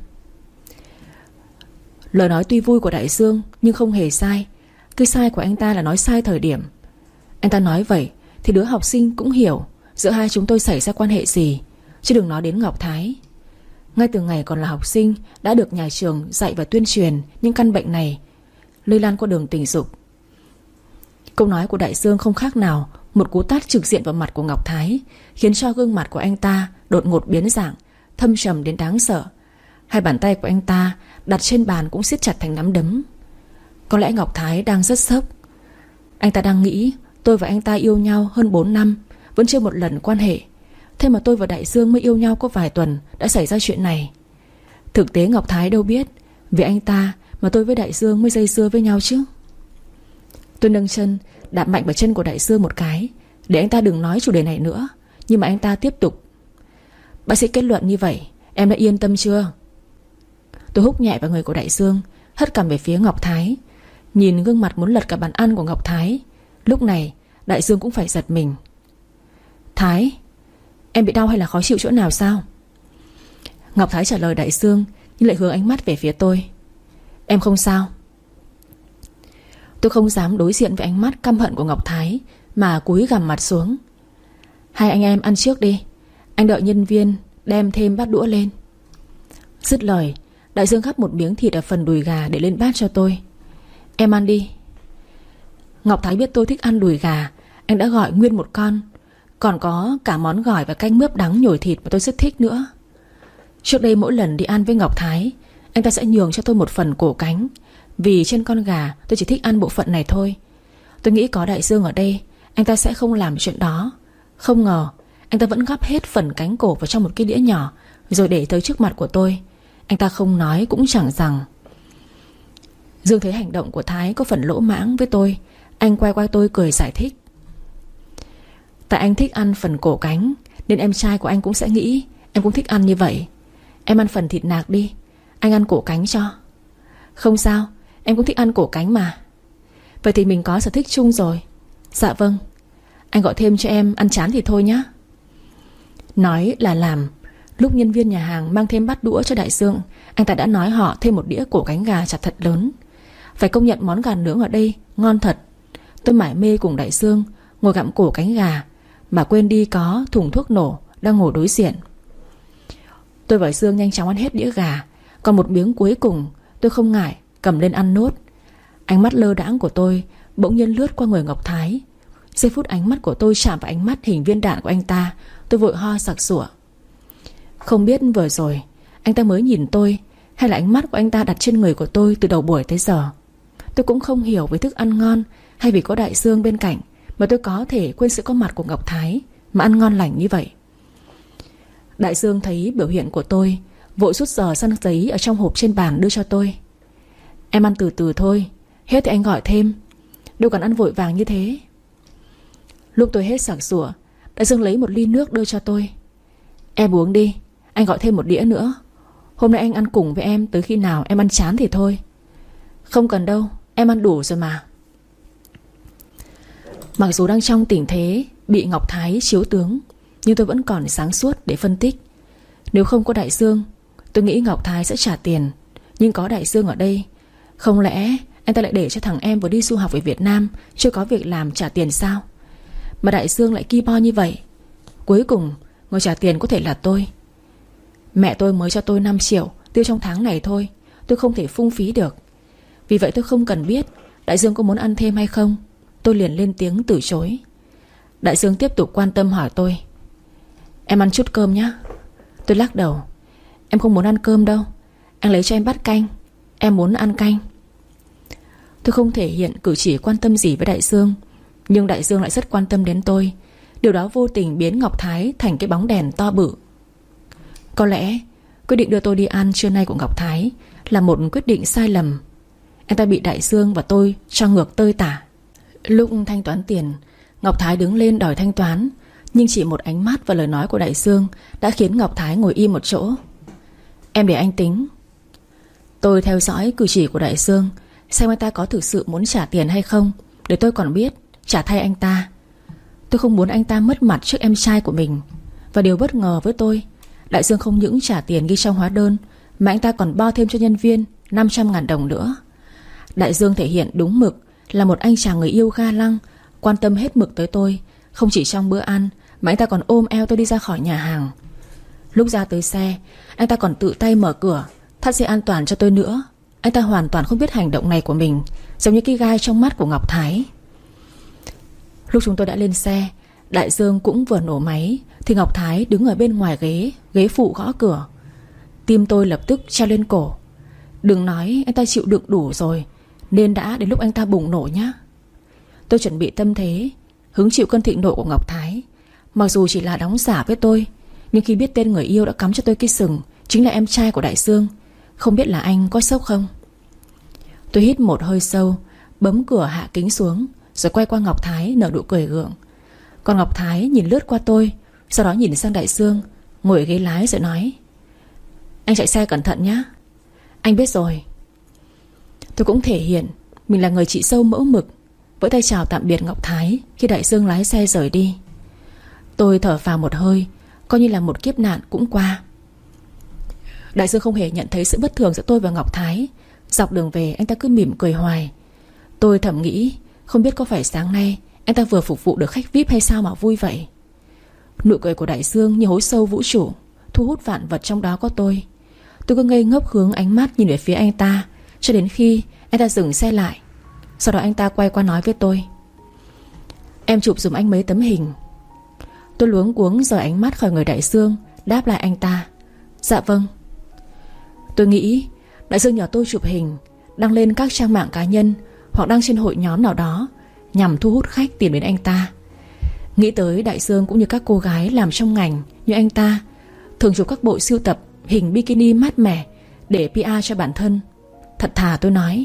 Lời nói tuy vui của Đại Dương nhưng không hề sai. Cái sai của anh ta là nói sai thời điểm. Anh ta nói vậy thì đứa học sinh cũng hiểu giữa hai chúng tôi xảy ra quan hệ gì, chứ đừng nói đến Ngọc Thái. Ngay từ ngày còn là học sinh đã được nhà trường dạy và tuyên truyền những căn bệnh này lây lan qua đường tình dục. Câu nói của Đại Dương không khác nào một cú tát trực diện vào mặt của Ngọc Thái, khiến cho gương mặt của anh ta đột ngột biến dạng, thâm trầm đến đáng sợ. Hai bàn tay của anh ta đặt trên bàn cũng siết chặt thành nắm đấm. Có lẽ Ngọc Thái đang rất sốc. Anh ta đang nghĩ tôi và anh ta yêu nhau hơn bốn năm, vẫn chưa một lần quan hệ. Thế mà tôi và Đại Dương mới yêu nhau có vài tuần đã xảy ra chuyện này. Thực tế Ngọc Thái đâu biết, vì anh ta mà tôi với Đại Dương mới dây dưa với nhau chứ. Tôi nâng chân đạp mạnh vào chân của Đại Dương một cái để anh ta đừng nói chủ đề này nữa. Nhưng mà anh ta tiếp tục: "Bác sĩ kết luận như vậy, em đã yên tâm chưa?" Tôi húc nhẹ vào người của Đại Dương, hất cằm về phía Ngọc Thái, nhìn gương mặt muốn lật cả bàn ăn của Ngọc Thái. Lúc này Đại Dương cũng phải giật mình: "Thái, em bị đau hay là khó chịu chỗ nào sao?" Ngọc Thái trả lời Đại Dương nhưng lại hướng ánh mắt về phía tôi: "Em không sao." Tôi không dám đối diện với ánh mắt căm hận của Ngọc Thái, mà cúi gằm mặt xuống. "Hai anh em ăn trước đi, anh đợi nhân viên đem thêm bát đũa lên." Dứt lời, Đại Dương gắp một miếng thịt ở phần đùi gà để lên bát cho tôi: "Em ăn đi." Ngọc Thái biết tôi thích ăn đùi gà, anh đã gọi nguyên một con, còn có cả món gỏi và canh mướp đắng nhồi thịt mà tôi rất thích nữa. Trước đây mỗi lần đi ăn với Ngọc Thái, anh ta sẽ nhường cho tôi một phần cổ cánh, vì trên con gà tôi chỉ thích ăn bộ phận này thôi. Tôi nghĩ có Đại Dương ở đây, anh ta sẽ không làm chuyện đó. Không ngờ anh ta vẫn gắp hết phần cánh cổ vào trong một cái đĩa nhỏ, rồi để tới trước mặt của tôi. Anh ta không nói cũng chẳng rằng. Dương thấy hành động của Thái có phần lỗ mãng với tôi, anh quay qua tôi cười giải thích: "Tại anh thích ăn phần cổ cánh, nên em trai của anh cũng sẽ nghĩ em cũng thích ăn như vậy. Em ăn phần thịt nạc đi, anh ăn cổ cánh cho. Không sao, em cũng thích ăn cổ cánh mà. Vậy thì mình có sở thích chung rồi. Dạ vâng. Anh gọi thêm cho em ăn chán thì thôi nhá. Nói là làm. Lúc nhân viên nhà hàng mang thêm bát đũa cho Đại Dương, anh ta đã nói họ thêm một đĩa cổ cánh gà chặt thật lớn. Phải công nhận món gà nướng ở đây ngon thật. Tôi mải mê cùng Đại Dương ngồi gặm cổ cánh gà mà quên đi có thùng thuốc nổ đang ngồi đối diện. Tôi và Dương nhanh chóng ăn hết đĩa gà. Còn một miếng cuối cùng tôi không ngại cầm lên ăn nốt. Ánh mắt lơ đãng của tôi bỗng nhiên lướt qua người Ngọc Thái. Giây phút ánh mắt của tôi chạm vào ánh mắt hình viên đạn của anh ta, tôi vội ho sặc sụa. Không biết vừa rồi anh ta mới nhìn tôi hay là ánh mắt của anh ta đặt trên người của tôi từ đầu buổi tới giờ. Tôi cũng không hiểu vì thức ăn ngon hay vì có Đại Dương bên cạnh mà tôi có thể quên sự có mặt của Ngọc Thái mà ăn ngon lành như vậy. Đại Dương thấy biểu hiện của tôi, vội rút giờ săn giấy ở trong hộp trên bàn đưa cho tôi. Em ăn từ từ thôi, hết thì anh gọi thêm, đâu cần ăn vội vàng như thế. Lúc tôi hết sặc sủa, Đại Dương lấy một ly nước đưa cho tôi. Em uống đi, anh gọi thêm một đĩa nữa. Hôm nay anh ăn cùng với em tới khi nào em ăn chán thì thôi. Không cần đâu, em ăn đủ rồi mà. Mặc dù đang trong tình thế bị Ngọc Thái chiếu tướng, nhưng tôi vẫn còn sáng suốt để phân tích. Nếu không có Đại Dương, tôi nghĩ Ngọc Thái sẽ trả tiền. Nhưng có Đại Dương ở đây, không lẽ anh ta lại để cho thằng em vừa đi du học về Việt Nam chưa có việc làm trả tiền sao? Mà Đại Dương lại ki bo như vậy. Cuối cùng người trả tiền có thể là tôi. Mẹ tôi mới cho tôi năm triệu tiêu trong tháng này thôi, tôi không thể phung phí được. Vì vậy tôi không cần biết Đại Dương có muốn ăn thêm hay không. Tôi liền lên tiếng từ chối. Đại Dương tiếp tục quan tâm hỏi tôi. Em ăn chút cơm nhé. Tôi lắc đầu. Em không muốn ăn cơm đâu, anh lấy cho em bát canh, em muốn ăn canh. Tôi không thể hiện cử chỉ quan tâm gì với Đại Dương, nhưng Đại Dương lại rất quan tâm đến tôi. Điều đó vô tình biến Ngọc Thái thành cái bóng đèn to bự. Có lẽ quyết định đưa tôi đi ăn trưa nay của Ngọc Thái là một quyết định sai lầm. Anh ta bị Đại Dương và tôi cho ngược tơi tả. Lúc thanh toán tiền, Ngọc Thái đứng lên đòi thanh toán, nhưng chỉ một ánh mắt và lời nói của Đại Dương đã khiến Ngọc Thái ngồi im một chỗ. Em để anh tính. Tôi theo dõi cử chỉ của Đại Dương, xem anh ta có thực sự muốn trả tiền hay không, để tôi còn biết trả thay anh ta. Tôi không muốn anh ta mất mặt trước em trai của mình. Và điều bất ngờ với tôi, Đại Dương không những trả tiền ghi trong hóa đơn, mà anh ta còn bo thêm cho nhân viên năm trăm ngàn đồng nữa. Đại Dương thể hiện đúng mực là một anh chàng người yêu ga lăng, quan tâm hết mực tới tôi. Không chỉ trong bữa ăn mà anh ta còn ôm eo tôi đi ra khỏi nhà hàng. Lúc ra tới xe, anh ta còn tự tay mở cửa, thắt dây an toàn cho tôi nữa. Anh ta hoàn toàn không biết hành động này của mình giống như cái gai trong mắt của Ngọc Thái. Lúc chúng tôi đã lên xe, Đại Dương cũng vừa nổ máy thì Ngọc Thái đứng ở bên ngoài ghế Ghế phụ gõ cửa. Tim tôi lập tức treo lên cổ. Đừng nói anh ta chịu đựng đủ rồi, nên đã đến lúc anh ta bùng nổ nhá. Tôi chuẩn bị tâm thế hứng chịu cơn thịnh nộ của Ngọc Thái. Mặc dù chỉ là đóng giả với tôi, nhưng khi biết tên người yêu đã cắm cho tôi cái sừng chính là em trai của Đại Dương, không biết là anh có sốc không. Tôi hít một hơi sâu, bấm cửa hạ kính xuống, rồi quay qua Ngọc Thái nở nụ cười gượng. Còn Ngọc Thái nhìn lướt qua tôi, sau đó nhìn sang Đại Dương ngồi ở ghế lái rồi nói: Anh chạy xe cẩn thận nhé. Anh biết rồi. Tôi cũng thể hiện mình là người chị dâu mẫu mực, vẫy tay chào tạm biệt Ngọc Thái khi Đại Dương lái xe rời đi. Tôi thở phào một hơi, coi như là một kiếp nạn cũng qua. Đại Dương không hề nhận thấy sự bất thường giữa tôi và Ngọc Thái. Dọc đường về anh ta cứ mỉm cười hoài. Tôi thầm nghĩ không biết có phải sáng nay anh ta vừa phục vụ được khách vi ai pi hay sao mà vui vậy. Nụ cười của Đại Dương như hố sâu vũ trụ, thu hút vạn vật trong đó có tôi. Tôi cứ ngây ngốc hướng ánh mắt nhìn về phía anh ta, cho đến khi anh ta dừng xe lại. Sau đó anh ta quay qua nói với tôi: Em chụp giùm anh mấy tấm hình. Tôi luống cuống rời ánh mắt khỏi người Đại Dương, đáp lại anh ta: Dạ vâng. Tôi nghĩ Đại Dương nhờ tôi chụp hình, đăng lên các trang mạng cá nhân hoặc đăng trên hội nhóm nào đó, nhằm thu hút khách tìm đến anh ta. Nghĩ tới Đại Dương cũng như các cô gái làm trong ngành như anh ta, thường chụp các bộ sưu tập hình bikini mát mẻ để pê e cho bản thân. Thật thà tôi nói: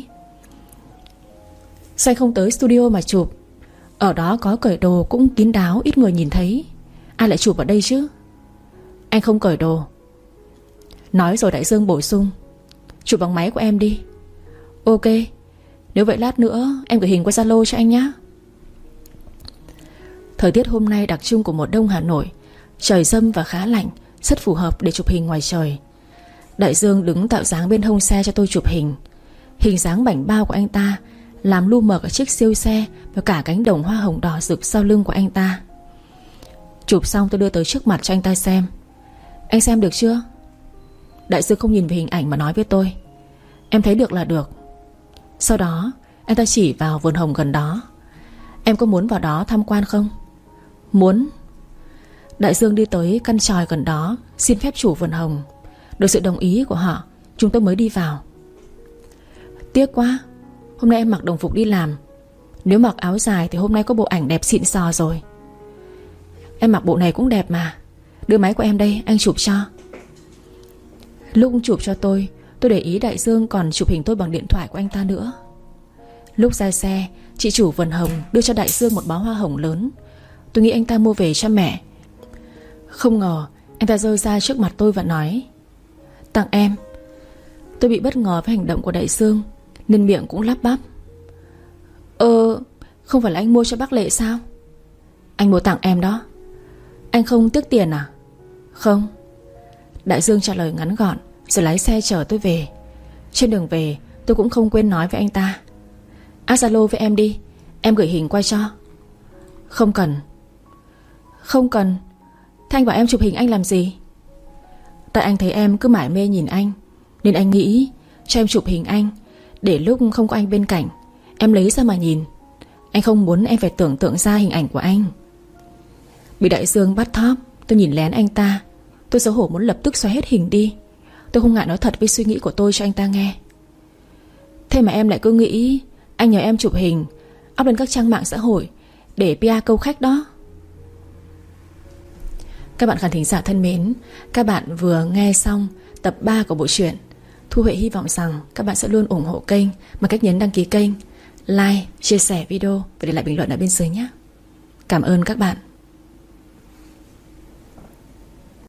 Sao anh không tới studio mà chụp? Ở đó có cởi đồ cũng kín đáo, ít người nhìn thấy. Ai lại chụp ở đây chứ? Anh không cởi đồ. Nói rồi Đại Dương bổ sung: chụp bằng máy của em đi. Ok, nếu vậy lát nữa em gửi hình qua Zalo cho anh nhé. Thời tiết hôm nay đặc trưng của mùa đông Hà Nội. Trời râm và khá lạnh, rất phù hợp để chụp hình ngoài trời. Đại Dương đứng tạo dáng bên hông xe cho tôi chụp hình. Hình dáng bảnh bao của anh ta làm lu mờ cả chiếc siêu xe và cả cánh đồng hoa hồng đỏ rực sau lưng của anh ta. Chụp xong tôi đưa tới trước mặt cho anh ta xem. Anh xem được chưa? Đại Dương không nhìn về hình ảnh mà nói với tôi: em thấy được là được. Sau đó anh ta chỉ vào vườn hồng gần đó. Em có muốn vào đó tham quan không? Muốn. Đại Dương đi tới căn chòi gần đó, xin phép chủ vườn hồng. Được sự đồng ý của họ, chúng tôi mới đi vào. Tiếc quá, hôm nay em mặc đồng phục đi làm. Nếu mặc áo dài thì hôm nay có bộ ảnh đẹp xịn sò rồi. Em mặc bộ này cũng đẹp mà. Đưa máy của em đây, anh chụp cho. Lúc chụp cho tôi, tôi để ý Đại Dương còn chụp hình tôi bằng điện thoại của anh ta nữa. Lúc ra xe, chị chủ vườn hồng đưa cho Đại Dương một bó hoa hồng lớn. Tôi nghĩ anh ta mua về cho mẹ. Không ngờ anh ta giơ ra trước mặt tôi và nói: tặng em. Tôi bị bất ngờ với hành động của Đại Dương nên miệng cũng lắp bắp: Ờ, không phải là anh mua cho bác Lệ sao? Anh mua tặng em đó. Anh không tiếc tiền à? Không. Đại Dương trả lời ngắn gọn rồi lái xe chở tôi về. Trên đường về tôi cũng không quên nói với anh ta: add Zalo với em đi, em gửi hình qua cho. Không cần. Không cần? Thế anh bảo em chụp hình anh làm gì? Tại anh thấy em cứ mải mê nhìn anh nên anh nghĩ cho em chụp hình anh, để lúc không có anh bên cạnh em lấy ra mà nhìn. Anh không muốn em phải tưởng tượng ra hình ảnh của anh. Bị Đại Dương bắt thóp, tôi nhìn lén anh ta. Tôi xấu hổ muốn lập tức xóa hết hình đi. Tôi không ngại nói thật với suy nghĩ của tôi cho anh ta nghe. Thế mà em lại cứ nghĩ anh nhờ em chụp hình up lên các trang mạng xã hội để pê e câu khách đó. Các bạn khán thính giả thân mến, các bạn vừa nghe xong tập ba của bộ truyện. Thu Huệ hy vọng rằng các bạn sẽ luôn ủng hộ kênh bằng cách nhấn đăng ký kênh, like, chia sẻ video và để lại bình luận ở bên dưới nhé. Cảm ơn các bạn.